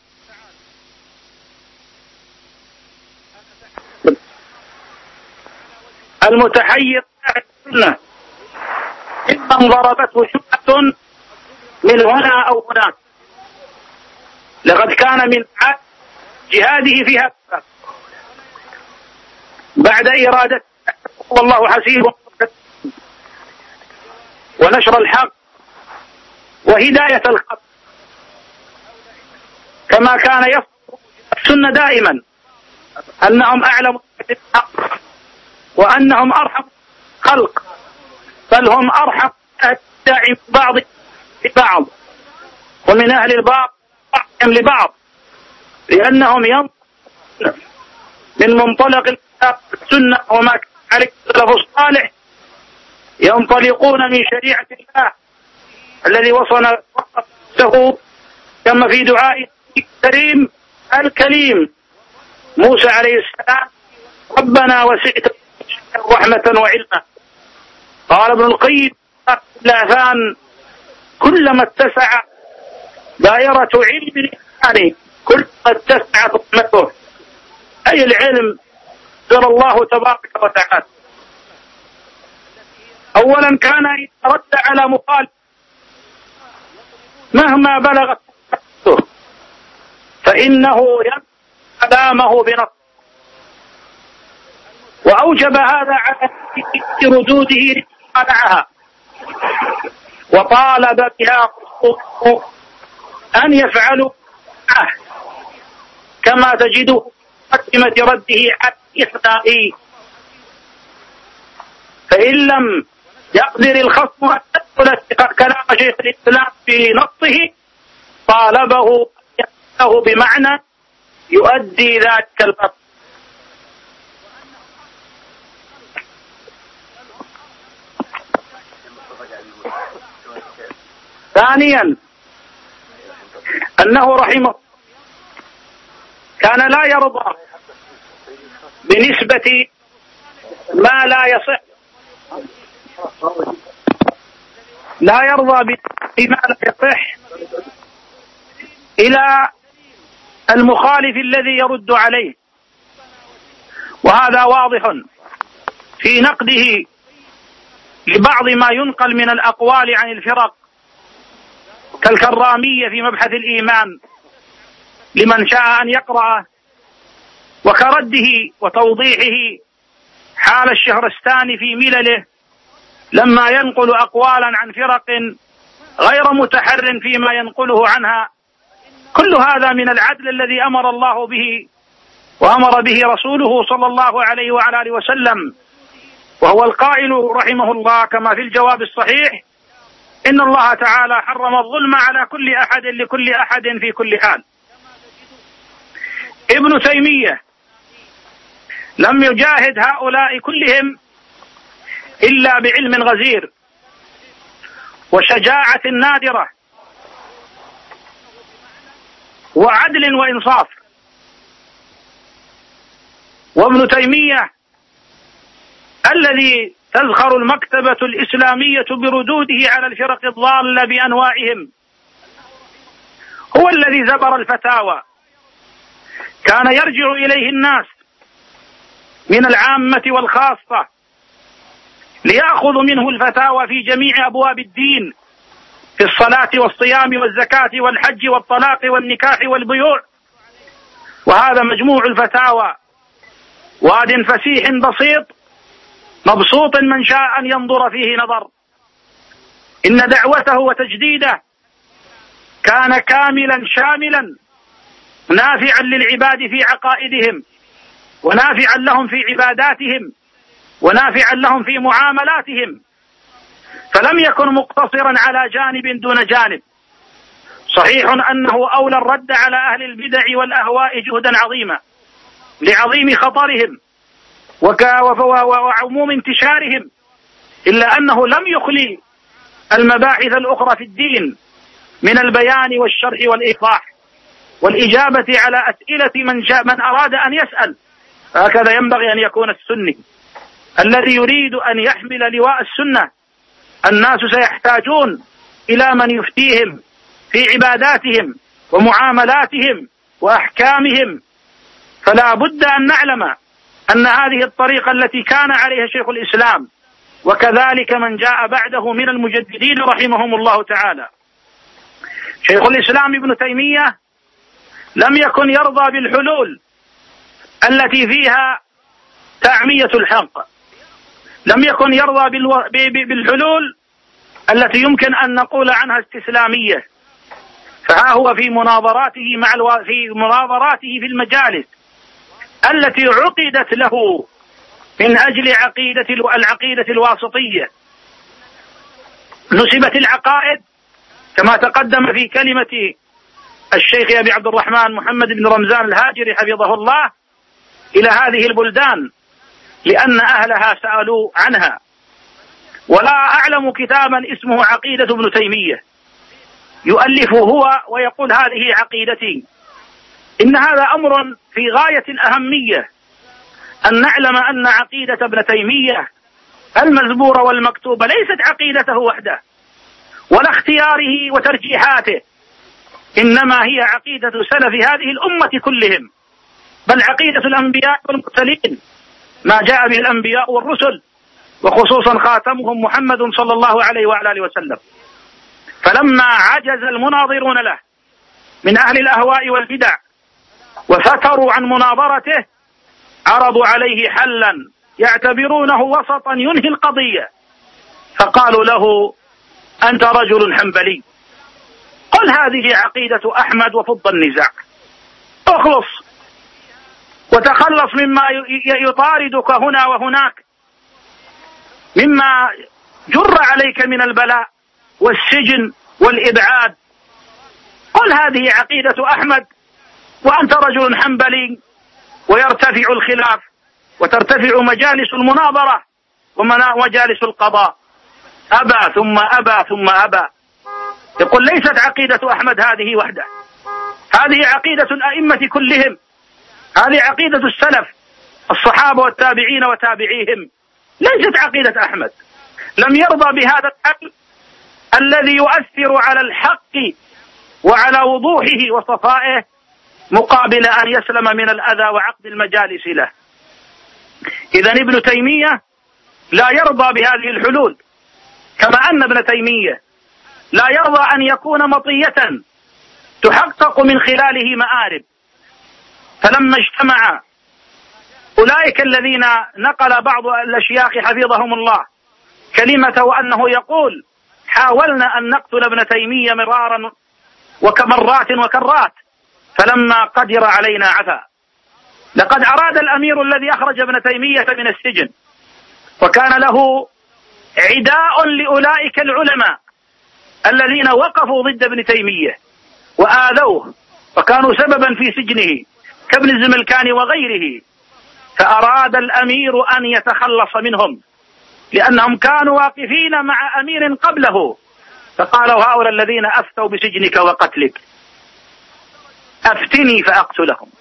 المتحير أهل السنة، إن ضربته شبهة من هنا أو هناك. لقد كان من جهاده في هذا بعد إرادة والله حسيب ونشر الحق وهداية الخلق، كما كان يفعل السنة دائما أنهم أعلم بالحق وأنهم أرحم خلق، بل هم أرحم من بعض ببعض ومن أهل الباطل بعضهم لبعض، لأنهم ينظرون من منطلق السنة وما كان عليه السلف الصالح ينطلقون من شريعة الله الذي وصف نفسه كما في دعائه الكريم الكليم موسى عليه السلام: ربنا وسعت رحمة وعلما. قال ابن القيم: الآذان كلما اتسع دائرة علم الإنسان كلما اتسعت رحمته، أي العلم سر الله تبارك وتعالى. أولا كان يرد على مخالف مهما بلغت نفسه فإنه ينفذ كلامه بنص، وأوجب هذا على ردوده لمقالعها، وطالب بها أن يفعلوا كما تجده مقدمة رده على الإثناء. فإن لم يقدر الخصم أن يدخل كلام شيخ الإسلام في نصه طالبه له بمعنى يؤدي ذلك الفصل. ثانيا أنه رحمه كان لا يرضى بنسبة ما لا يصح، لا يرضى بما لا يصح إلى المخالف الذي يرد عليه، وهذا واضح في نقده لبعض ما ينقل من الأقوال عن الفرق كالكرامية في مبحث الإيمان لمن شاء أن يقرأه، وكرده وتوضيحه حال الشهرستاني في ملله لما ينقل أقوالا عن فرق غير متحر فيما ينقله عنها. كل هذا من العدل الذي أمر الله به وأمر به رسوله صلى الله عليه وعلى آله وسلم، وهو القائل رحمه الله كما في الجواب الصحيح: إن الله تعالى حرم الظلم على كل أحد لكل أحد في كل حال. ابن تيمية لم يجاهد هؤلاء كلهم إلا بعلم غزير وشجاعة نادرة وعدل وإنصاف. وابن تيمية الذي تزخر المكتبة الإسلامية بردوده على الفرق الضالة بأنواعهم هو الذي زبر الفتاوى، كان يرجع إليه الناس من العامة والخاصة ليأخذ منه الفتاوى في جميع أبواب الدين، في الصلاة والصيام والزكاة والحج والطلاق والنكاح والبيوع. وهذا مجموع الفتاوى، واد فسيح بسيط مبسوط من شاء أن ينظر فيه نظر. إن دعوته وتجديده كان كاملا شاملا نافعا للعباد في عقائدهم، ونافعا لهم في عباداتهم، ونافعا لهم في معاملاتهم، فلم يكن مقتصرا على جانب دون جانب. صحيح أنه أولى الرد على أهل البدع والأهواء جهدا عظيما لعظيم خطرهم وعموم انتشارهم، إلا أنه لم يخلي المباحث الأخرى في الدين من البيان والشرح والإيضاح والإجابة على أسئلة من أراد أن يسأل. هكذا ينبغي أن يكون السني الذي يريد أن يحمل لواء السنة. الناس سيحتاجون إلى من يفتيهم في عباداتهم ومعاملاتهم وأحكامهم، فلا بد أن نعلم أن هذه الطريقة التي كان عليها شيخ الإسلام وكذلك من جاء بعده من المجددين رحمهم الله تعالى. شيخ الإسلام ابن تيمية لم يكن يرضى بالحلول التي فيها تعمية الحق، لم يكن يرضى بالحلول التي يمكن أن نقول عنها استسلامية. فها هو في مناظراته في المجالس التي عقدت له من أجل العقيدة الواسطية، نسبت العقائد كما تقدم في كلمة الشيخ أبي عبد الرحمن محمد بن رمزان الهاجري حفظه الله إلى هذه البلدان لأن أهلها سألوا عنها. ولا أعلم كتابا اسمه عقيدة ابن تيمية يؤلفه هو ويقول هذه عقيدتي. إن هذا أمر في غاية الأهمية أن نعلم أن عقيدة ابن تيمية المزبورة والمكتوبة ليست عقيدته وحده ولا اختياره وترجيحاته، إنما هي عقيدة سلف هذه الأمة كلهم، بل عقيدة الأنبياء والمرسلين، ما جاء به الأنبياء والرسل، وخصوصا خاتمهم محمد صلى الله عليه وعلى آله وسلم. فلما عجز المناظرون له من أهل الأهواء والبدع وفتروا عن مناظرته، عرضوا عليه حلا يعتبرونه وسطا ينهي القضية، فقالوا له: أنت رجل حنبلي، قل هذه عقيدة أحمد وفض النزاع، اخلص وتخلص مما يطاردك هنا وهناك، مما جر عليك من البلاء والسجن والإبعاد. قل هذه عقيدة أحمد وأنت رجل حنبلي، ويرتفع الخلاف وترتفع مجالس المناظرة ومجالس القضاء. أبى ثم أبى ثم أبى. يقول: ليست عقيدة أحمد هذه وحده، هذه عقيدة الأئمة كلهم، هذه عقيدة السلف الصحابة والتابعين وتابعيهم، ليست عقيدة أحمد. لم يرضى بهذا الحق الذي يؤثر على الحق وعلى وضوحه وصفائه، مقابل أن يسلم من الأذى وعقد المجالس له. إذن ابن تيمية لا يرضى بهذه الحلول، كما أن ابن تيمية لا يرضى أن يكون مطية تحقق من خلاله مآرب. فلما اجتمع أولئك الذين نقل بعض الأشياخ حفظهم الله كلمة وأنه يقول: حاولنا أن نقتل ابن تيمية مرارا وكمرات وكرات، فلما قدر علينا عفا. لقد أراد الأمير الذي أخرج ابن تيمية من السجن، وكان له عداء لأولئك العلماء الذين وقفوا ضد ابن تيمية وآذوه وكانوا سببا في سجنه كابن الزملكاني وغيره، فأراد الأمير أن يتخلص منهم لأنهم كانوا واقفين مع أمير قبله، فقالوا: هؤلاء الذين أفتوا بسجنك وقتلك أفتني فأقتلهم.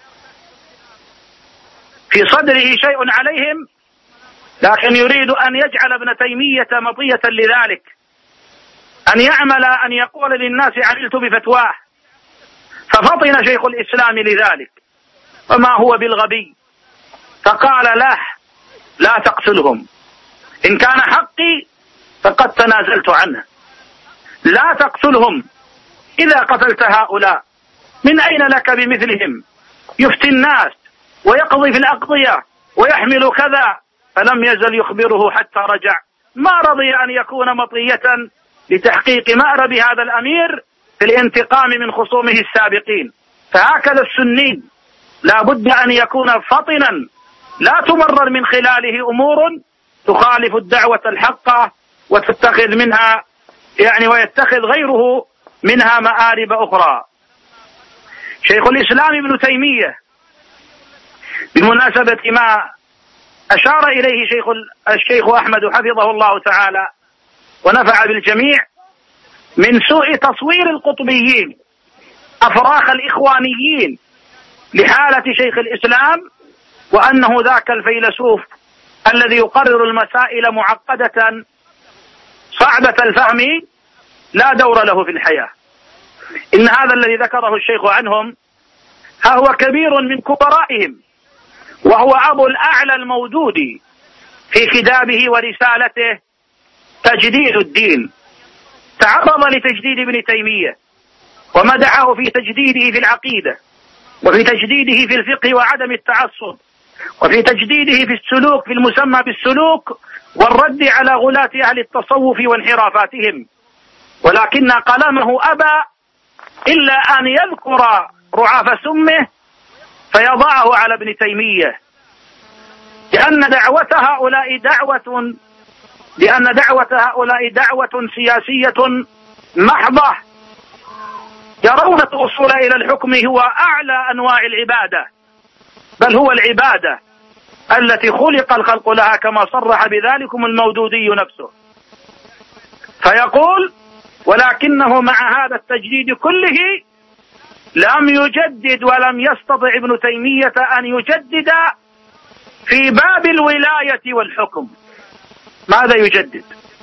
في صدره شيء عليهم، لكن يريد أن يجعل ابن تيمية مطية لذلك، أن يعمل أن يقول للناس: عملت بفتواه. ففطن شيخ الإسلام لذلك، وما هو بالغبي، فقال له: لا تقتلهم، إن كان حقي فقد تنازلت عنه، لا تقتلهم. إذا قتلت هؤلاء من أين لك بمثلهم؟ يفتي الناس ويقضي في الأقضية ويحمل كذا. فلم يزل يخبره حتى رجع، ما رضي أن يكون مطية لتحقيق مأرب هذا الأمير في الانتقام من خصومه السابقين. فهكذا السني لا بد أن يكون فطنا، لا تمرر من خلاله أمور تخالف الدعوة الحقة وتتخذ منها ويتخذ غيره منها مآرب أخرى. شيخ الإسلام ابن تيمية بمناسبة ما أشار إليه الشيخ أحمد حفظه الله تعالى ونفع بالجميع من سوء تصوير القطبيين أفراخ الإخوانيين لحالة شيخ الإسلام، وأنه ذاك الفيلسوف الذي يقرر المسائل معقدة صعبة الفهم لا دور له في الحياة. إن هذا الذي ذكره الشيخ عنهم هو كبير من كبرائهم، وهو أبو الأعلى الموجود في كتابه ورسالته تجديد الدين. تعرض لتجديد ابن تيمية ومدحه في تجديده في العقيدة، وفي تجديده في الفقه وعدم التعصب، وفي تجديده في السلوك في المسمى بالسلوك، والرد على غلاة أهل التصوف وانحرافاتهم. ولكن قلمه أبى إلا أن يذكر رعاف سمه فيضعه على ابن تيمية، لأن دعوة هؤلاء دعوة سياسية محضة، يرون الوصول إلى الحكم هو أعلى أنواع العبادة، بل هو العبادة، التي خلق الخلق لها، كما صرح بذلكم المودودي نفسه. فيقول: ولكنه مع هذا التجديد كله لم يجدد ولم يستطع ابن تيمية أن يجدد في باب الولاية والحكم. ماذا يجدد؟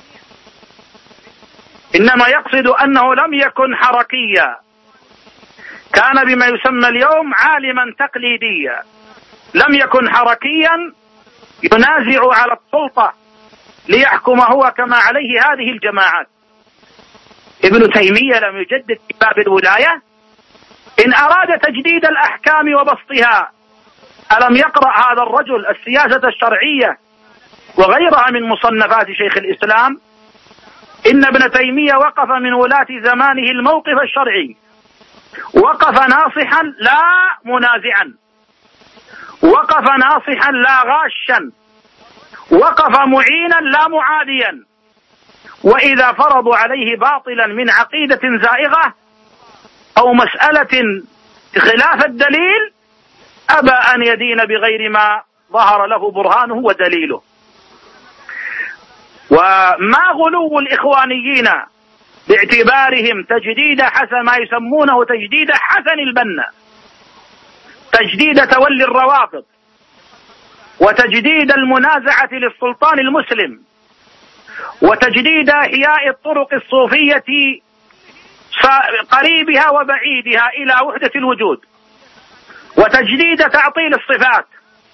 إنما يقصد أنه لم يكن حركيا، كان بما يسمى اليوم عالما تقليديا، لم يكن حركيا ينازع على السلطة ليحكم هو كما عليه هذه الجماعات. ابن تيمية لم يجدد في باب الولاية. إن أراد تجديد الأحكام وبسطها، ألم يقرأ هذا الرجل السياسة الشرعية وغيرها من مصنفات شيخ الإسلام؟ إن ابن تيمية وقف من ولاة زمانه الموقف الشرعي، وقف ناصحا لا منازعا، وقف ناصحا لا غاشا، وقف معينا لا معاديا. وإذا فرضوا عليه باطلا من عقيدة زائغة أو مسألة خلاف الدليل، أبى أن يدين بغير ما ظهر له برهانه ودليله. وما غلو الإخوانيين باعتبارهم تجديد حسن ما يسمونه تجديد حسن البنا، تجديد تولي الروافض، وتجديد المنازعة للسلطان المسلم، وتجديد إحياء الطرق الصوفية قريبها وبعيدها إلى وحدة الوجود، وتجديد تعطيل الصفات،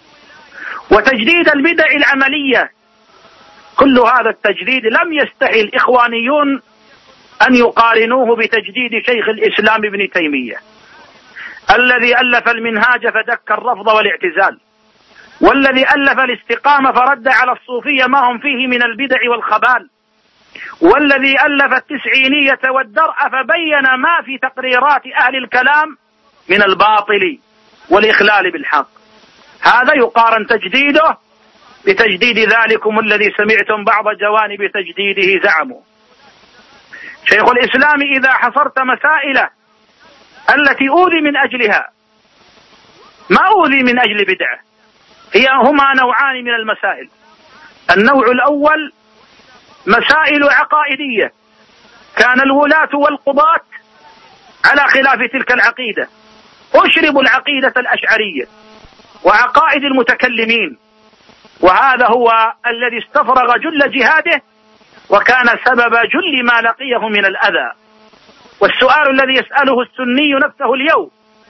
وتجديد البدع العملية. كل هذا التجديد لم يستحي الإخوانيون أن يقارنوه بتجديد شيخ الإسلام ابن تيمية الذي ألف المنهاج فدك الرفض والاعتزال، والذي ألف الاستقامة فرد على الصوفية ما هم فيه من البدع والخبال، والذي ألف التسعينية والدرء فبين ما في تقريرات أهل الكلام من الباطل والإخلال بالحق. هذا يقارن تجديده بتجديد ذلكم الذي سمعتم بعض جوانب تجديده زعموا. شيخ الإسلام إذا حصرت مسائله التي أوذي من أجلها، ما أوذي من أجل بدعة، هما نوعان من المسائل. النوع الأول مسائل عقائدية، كان الولاة والقضاة على خلاف تلك العقيدة، أشربوا العقيدة الأشعرية وعقائد المتكلمين، وهذا هو الذي استفرغ جل جهاده وكان سبب جل ما لقيه من الأذى. والسؤال الذي يسأله السني نفسه اليوم: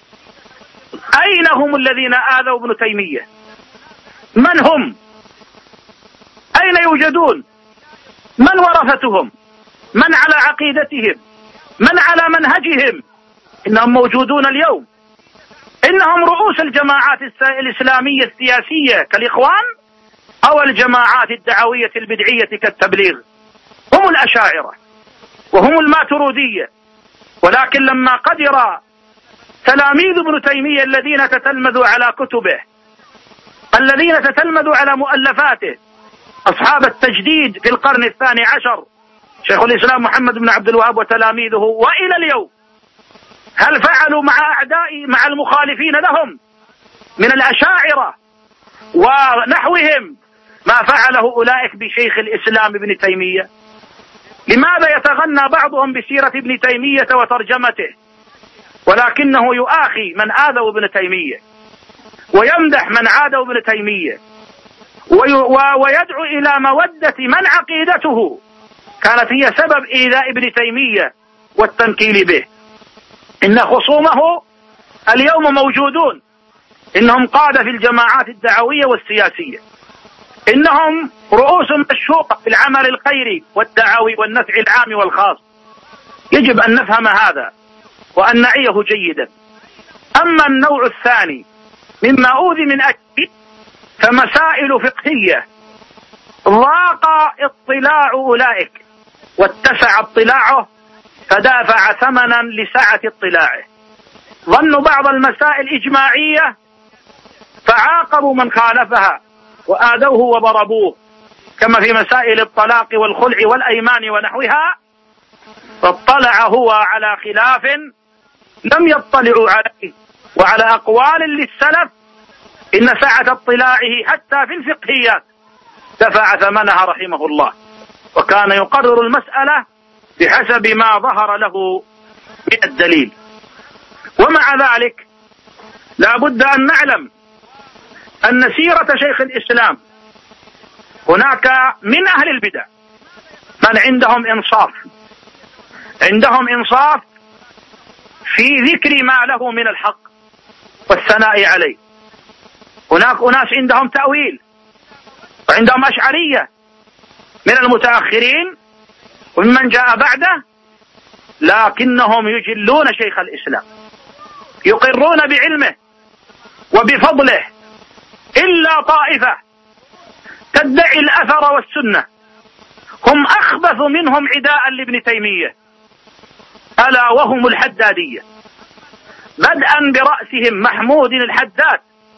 أين هم الذين آذوا ابن تيمية؟ من هم؟ أين يوجدون؟ من ورثتهم؟ من على عقيدتهم؟ من على منهجهم؟ إنهم موجودون اليوم، إنهم رؤوس الجماعات الإسلامية السياسية كالإخوان أو الجماعات الدعوية البدعية كالتبليغ، هم الأشاعرة وهم الماترودية. ولكن لما قدر تلاميذ ابن تيمية الذين تتلمذوا على كتبه، الذين تتلمذوا على مؤلفاته، أصحاب التجديد في القرن الثاني عشر شيخ الإسلام محمد بن عبد الوهاب وتلاميذه، وإلى اليوم هل فعلوا مع أعداء مع المخالفين لهم من الأشاعرة ونحوهم ما فعله أولئك بشيخ الإسلام ابن تيمية؟ لماذا يتغنى بعضهم بسيرة ابن تيمية وترجمته ولكنه يؤاخي من آذوا ابن تيمية ويمدح من عادوا ابن تيمية ويدعو إلى مودة من عقيدته كانت هي سبب إيذاء ابن تيمية والتنكيل به؟ إن خصومه اليوم موجودون، إنهم قادة في الجماعات الدعوية والسياسية، إنهم رؤوس مشهورة في العمل الخيري والدعوي والنفع العام والخاص. يجب أن نفهم هذا وأن نعيه جيدا. أما النوع الثاني مما أوذي من أجله فمسائل فقهية ضاق اطلاع أولئك واتسع اطلاعه فدافع ثمنا لسعة اطلاعه. ظنوا بعض المسائل إجماعية فعاقبوا من خالفها وآذوه وضربوه، كما في مسائل الطلاق والخلع والأيمان ونحوها، فاطلع هو على خلاف لم يطلعوا عليه وعلى أقوال للسلف إن سعة اطلاعه حتى في الفقهيات دفع ثمنها رحمه الله، وكان يقرر المسألة بحسب ما ظهر له من الدليل. ومع ذلك لا بد أن نعلم أن سيرة شيخ الإسلام هناك من أهل البدع من عندهم إنصاف في ذكر ما له من الحق والثناء عليه. هناك أناس عندهم تأويل وعندهم أشعرية من المتأخرين وممن جاء بعده، لكنهم يجلون شيخ الإسلام، يقرون بعلمه وبفضله، إلا طائفة تدعي الأثر والسنة هم أخبث منهم عداء لابن تيمية، ألا وهم الحدادية، بدءا برأسهم محمود الحداد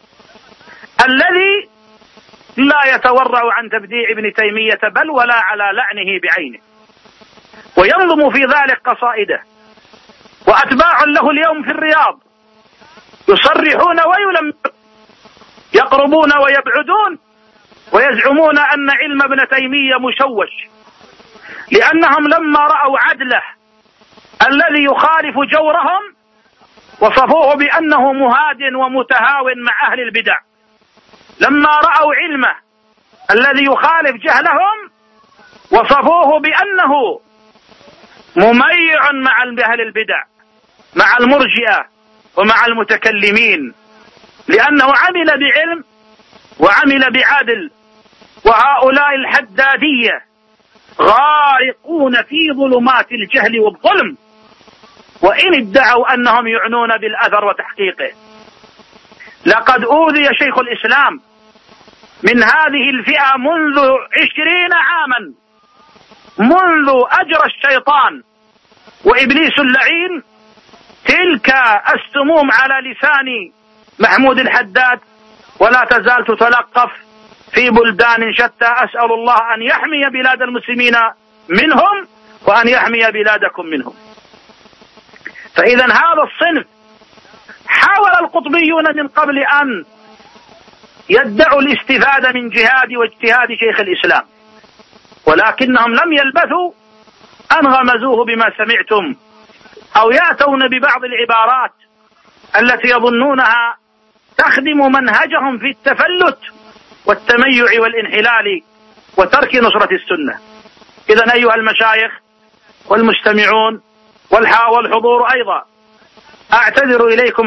الذي لا يتورع عن تبديع ابن تيمية بل ولا على لعنه بعينه، وينظم في ذلك قصائده. وأتباع له اليوم في الرياض يصرحون ويلمون، يقربون ويبعدون، ويزعمون أن علم ابن تيمية مشوش، لأنهم لما رأوا عدله الذي يخالف جورهم وصفوه بأنه مهاد ومتهاون مع أهل البدع، لما رأوا علمه الذي يخالف جهلهم وصفوه بأنه مميع مع أهل البدع، مع المرجئة ومع المتكلمين، لأنه عمل بعلم وعمل بعدل. وهؤلاء الحدادية غارقون في ظلمات الجهل والظلم، وإن ادعوا أنهم يعنون بالأثر وتحقيقه. لقد أوذي شيخ الإسلام من هذه الفئة منذ 20 عاما، منذ أجرى الشيطان وإبليس اللعين تلك السموم على لسان محمود الحداد، ولا تزال تتلقف في بلدان شتى. أسأل الله أن يحمي بلاد المسلمين منهم وأن يحمي بلادكم منهم. فإذا هذا الصنف حاول القطبيون من قبل أن يدعوا الاستفادة من جهاد واجتهاد شيخ الإسلام، ولكنهم لم يلبثوا أن غمزوه بما سمعتم، أو يأتون ببعض العبارات التي يظنونها تخدم منهجهم في التفلت والتميع والانحلال وترك نصرة السنة. إذن أيها المشايخ والمستمعون والحضور أيضا، أعتذر إليكم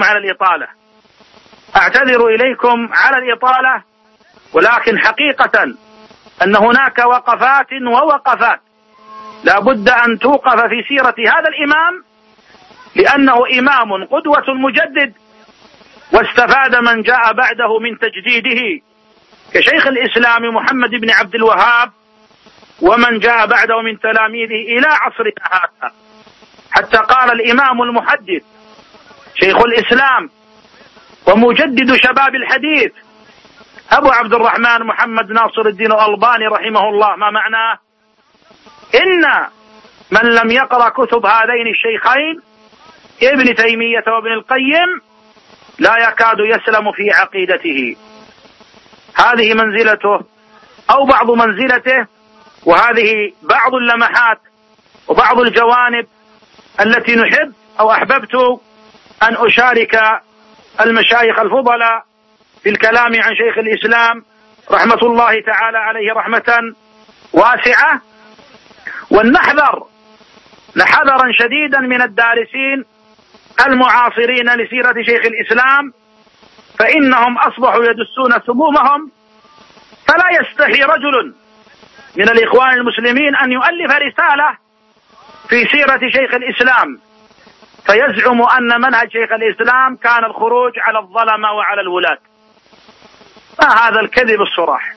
على الإطالة، ولكن حقيقة أن هناك وقفات ووقفات لا بد أن توقف في سيرة هذا الإمام، لأنه إمام قدوة مجدد، واستفاد من جاء بعده من تجديده كشيخ الإسلام محمد بن عبد الوهاب ومن جاء بعده من تلاميذه إلى عصرنا هذا، حتى قال الإمام المحدث شيخ الإسلام ومجدد شباب الحديث أبو عبد الرحمن محمد ناصر الدين الألباني رحمه الله: ما معناه؟ إن من لم يقرأ كتب هذين الشيخين ابن تيمية وابن القيم لا يكاد يسلم في عقيدته. هذه منزلته أو بعض منزلته، وهذه بعض اللمحات وبعض الجوانب التي نحب أو أحببت أن أشارك المشايخ الفضلاء في الكلام عن شيخ الإسلام رحمة الله تعالى عليه رحمة واسعة. ولنحذر حذرا شديدا من الدارسين المعاصرين لسيرة شيخ الإسلام، فإنهم أصبحوا يدسون سمومهم، فلا يستحي رجل من الإخوان المسلمين أن يؤلف رسالة في سيرة شيخ الإسلام فيزعم أن منهج شيخ الإسلام كان الخروج على الظلمة وعلى الولاة. ما هذا الكذب الصراح؟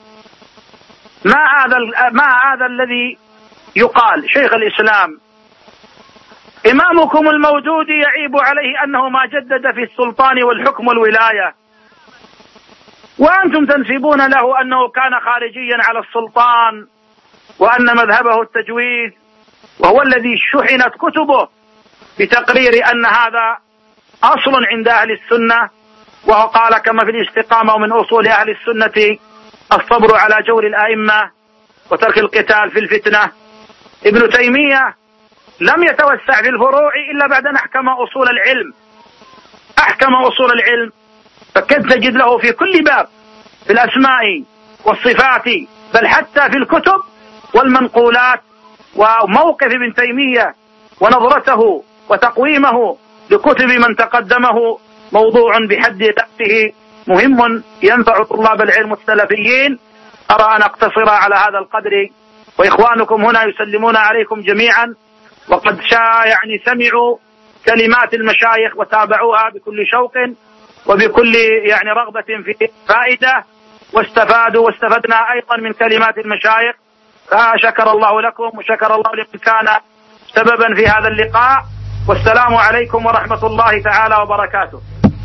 ما هذا الذي يقال؟ شيخ الإسلام إمامكم المودود يعيب عليه أنه ما جدد في السلطان والحكم والولاية، وأنتم تنسبون له أنه كان خارجيا على السلطان وأن مذهبه التجويد، وهو الذي شحنت كتبه بتقرير أن هذا أصل عند أهل السنة وهو قال كما في الاستقامة ومن أصول أهل السنة الصبر على جور الآئمة وترك القتال في الفتنة. ابن تيمية لم يتوسع في الفروع إلا بعد أن أحكم أصول العلم، أحكم أصول العلم، فكنت تجد له في كل باب في الأسماء والصفات، بل حتى في الكتب والمنقولات. وموقف ابن تيمية ونظرته وتقويمه لكتب من تقدمه موضوع بحد ذاته مهم ينفع طلاب العلم السلفيين. أرى أن أقتصر على هذا القدر، وإخوانكم هنا يسلمون عليكم جميعا، وقد سمعوا كلمات المشايخ وتابعوها بكل شوق وبكل رغبة في فائدة، واستفدنا أيضا من كلمات المشايخ، فشكر الله لكم وشكر الله لمن كان سببا في هذا اللقاء. والسلام عليكم ورحمة الله تعالى وبركاته.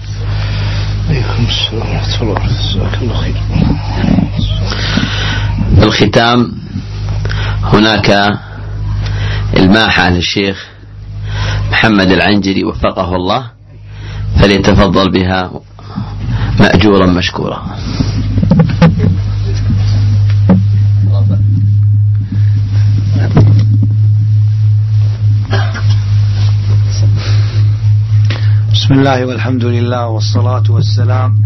بالختام هناك الماحة للشيخ محمد العنجري وفقه الله، فليتفضل بها مأجورا مشكورا. بسم الله والحمد لله والصلاة والسلام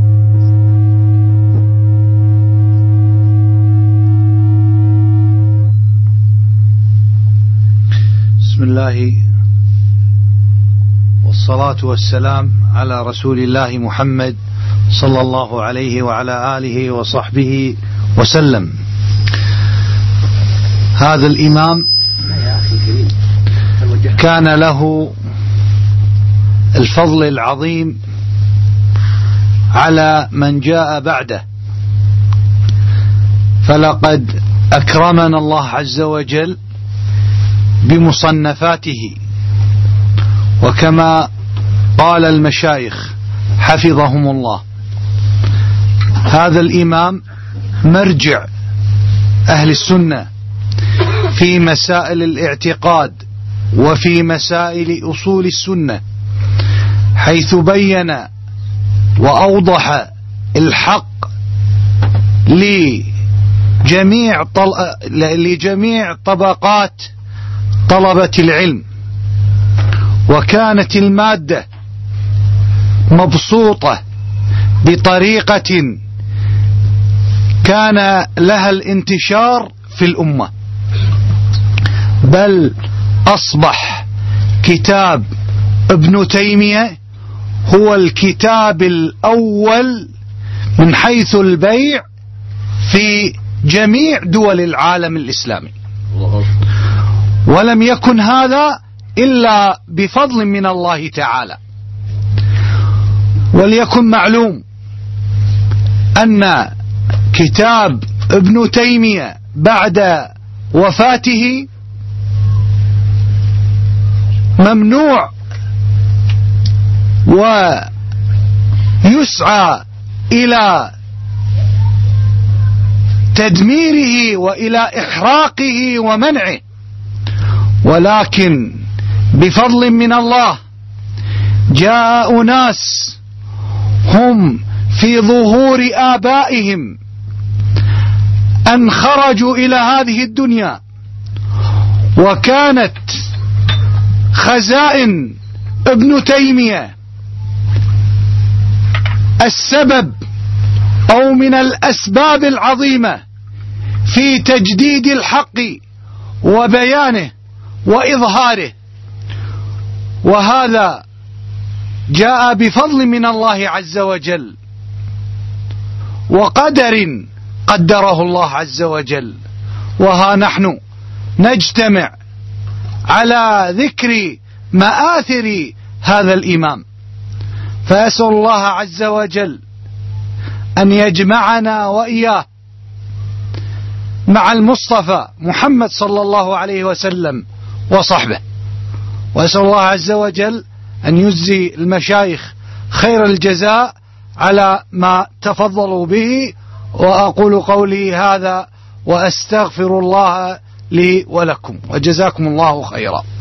بسم الله والصلاة والسلام على رسول الله محمد صلى الله عليه وعلى آله وصحبه وسلم. هذا الإمام كان له الفضل العظيم على من جاء بعده، فلقد أكرمنا الله عز وجل بمصنفاته، وكما قال المشايخ حفظهم الله هذا الإمام مرجع أهل السنة في مسائل الاعتقاد وفي مسائل أصول السنة، حيث بين وأوضح الحق لجميع طبقات طلبة العلم، وكانت المادة مبسوطة بطريقة كان لها الانتشار في الأمة، بل أصبح كتاب ابن تيمية هو الكتاب الأول من حيث البيع في جميع دول العالم الإسلامي، ولم يكن هذا إلا بفضل من الله تعالى. وليكن معلوم أن كتاب ابن تيمية بعد وفاته ممنوع، ويسعى إلى تدميره وإلى إحراقه ومنعه، ولكن بفضل من الله جاء أناس هم في ظهور آبائهم أن خرجوا إلى هذه الدنيا، وكانت خزائن ابن تيمية السبب أو من الأسباب العظيمة في تجديد الحق وبيانه وإظهاره، وهذا جاء بفضل من الله عز وجل وقدر قدره الله عز وجل. وها نحن نجتمع على ذكر مآثر هذا الإمام، فأسأل الله عز وجل أن يجمعنا وإياه مع المصطفى محمد صلى الله عليه وسلم وصحبه، وأسأل الله عز وجل أن يجزي المشايخ خير الجزاء على ما تفضلوا به. وأقول قولي هذا وأستغفر الله لي ولكم، وجزاكم الله خيرا.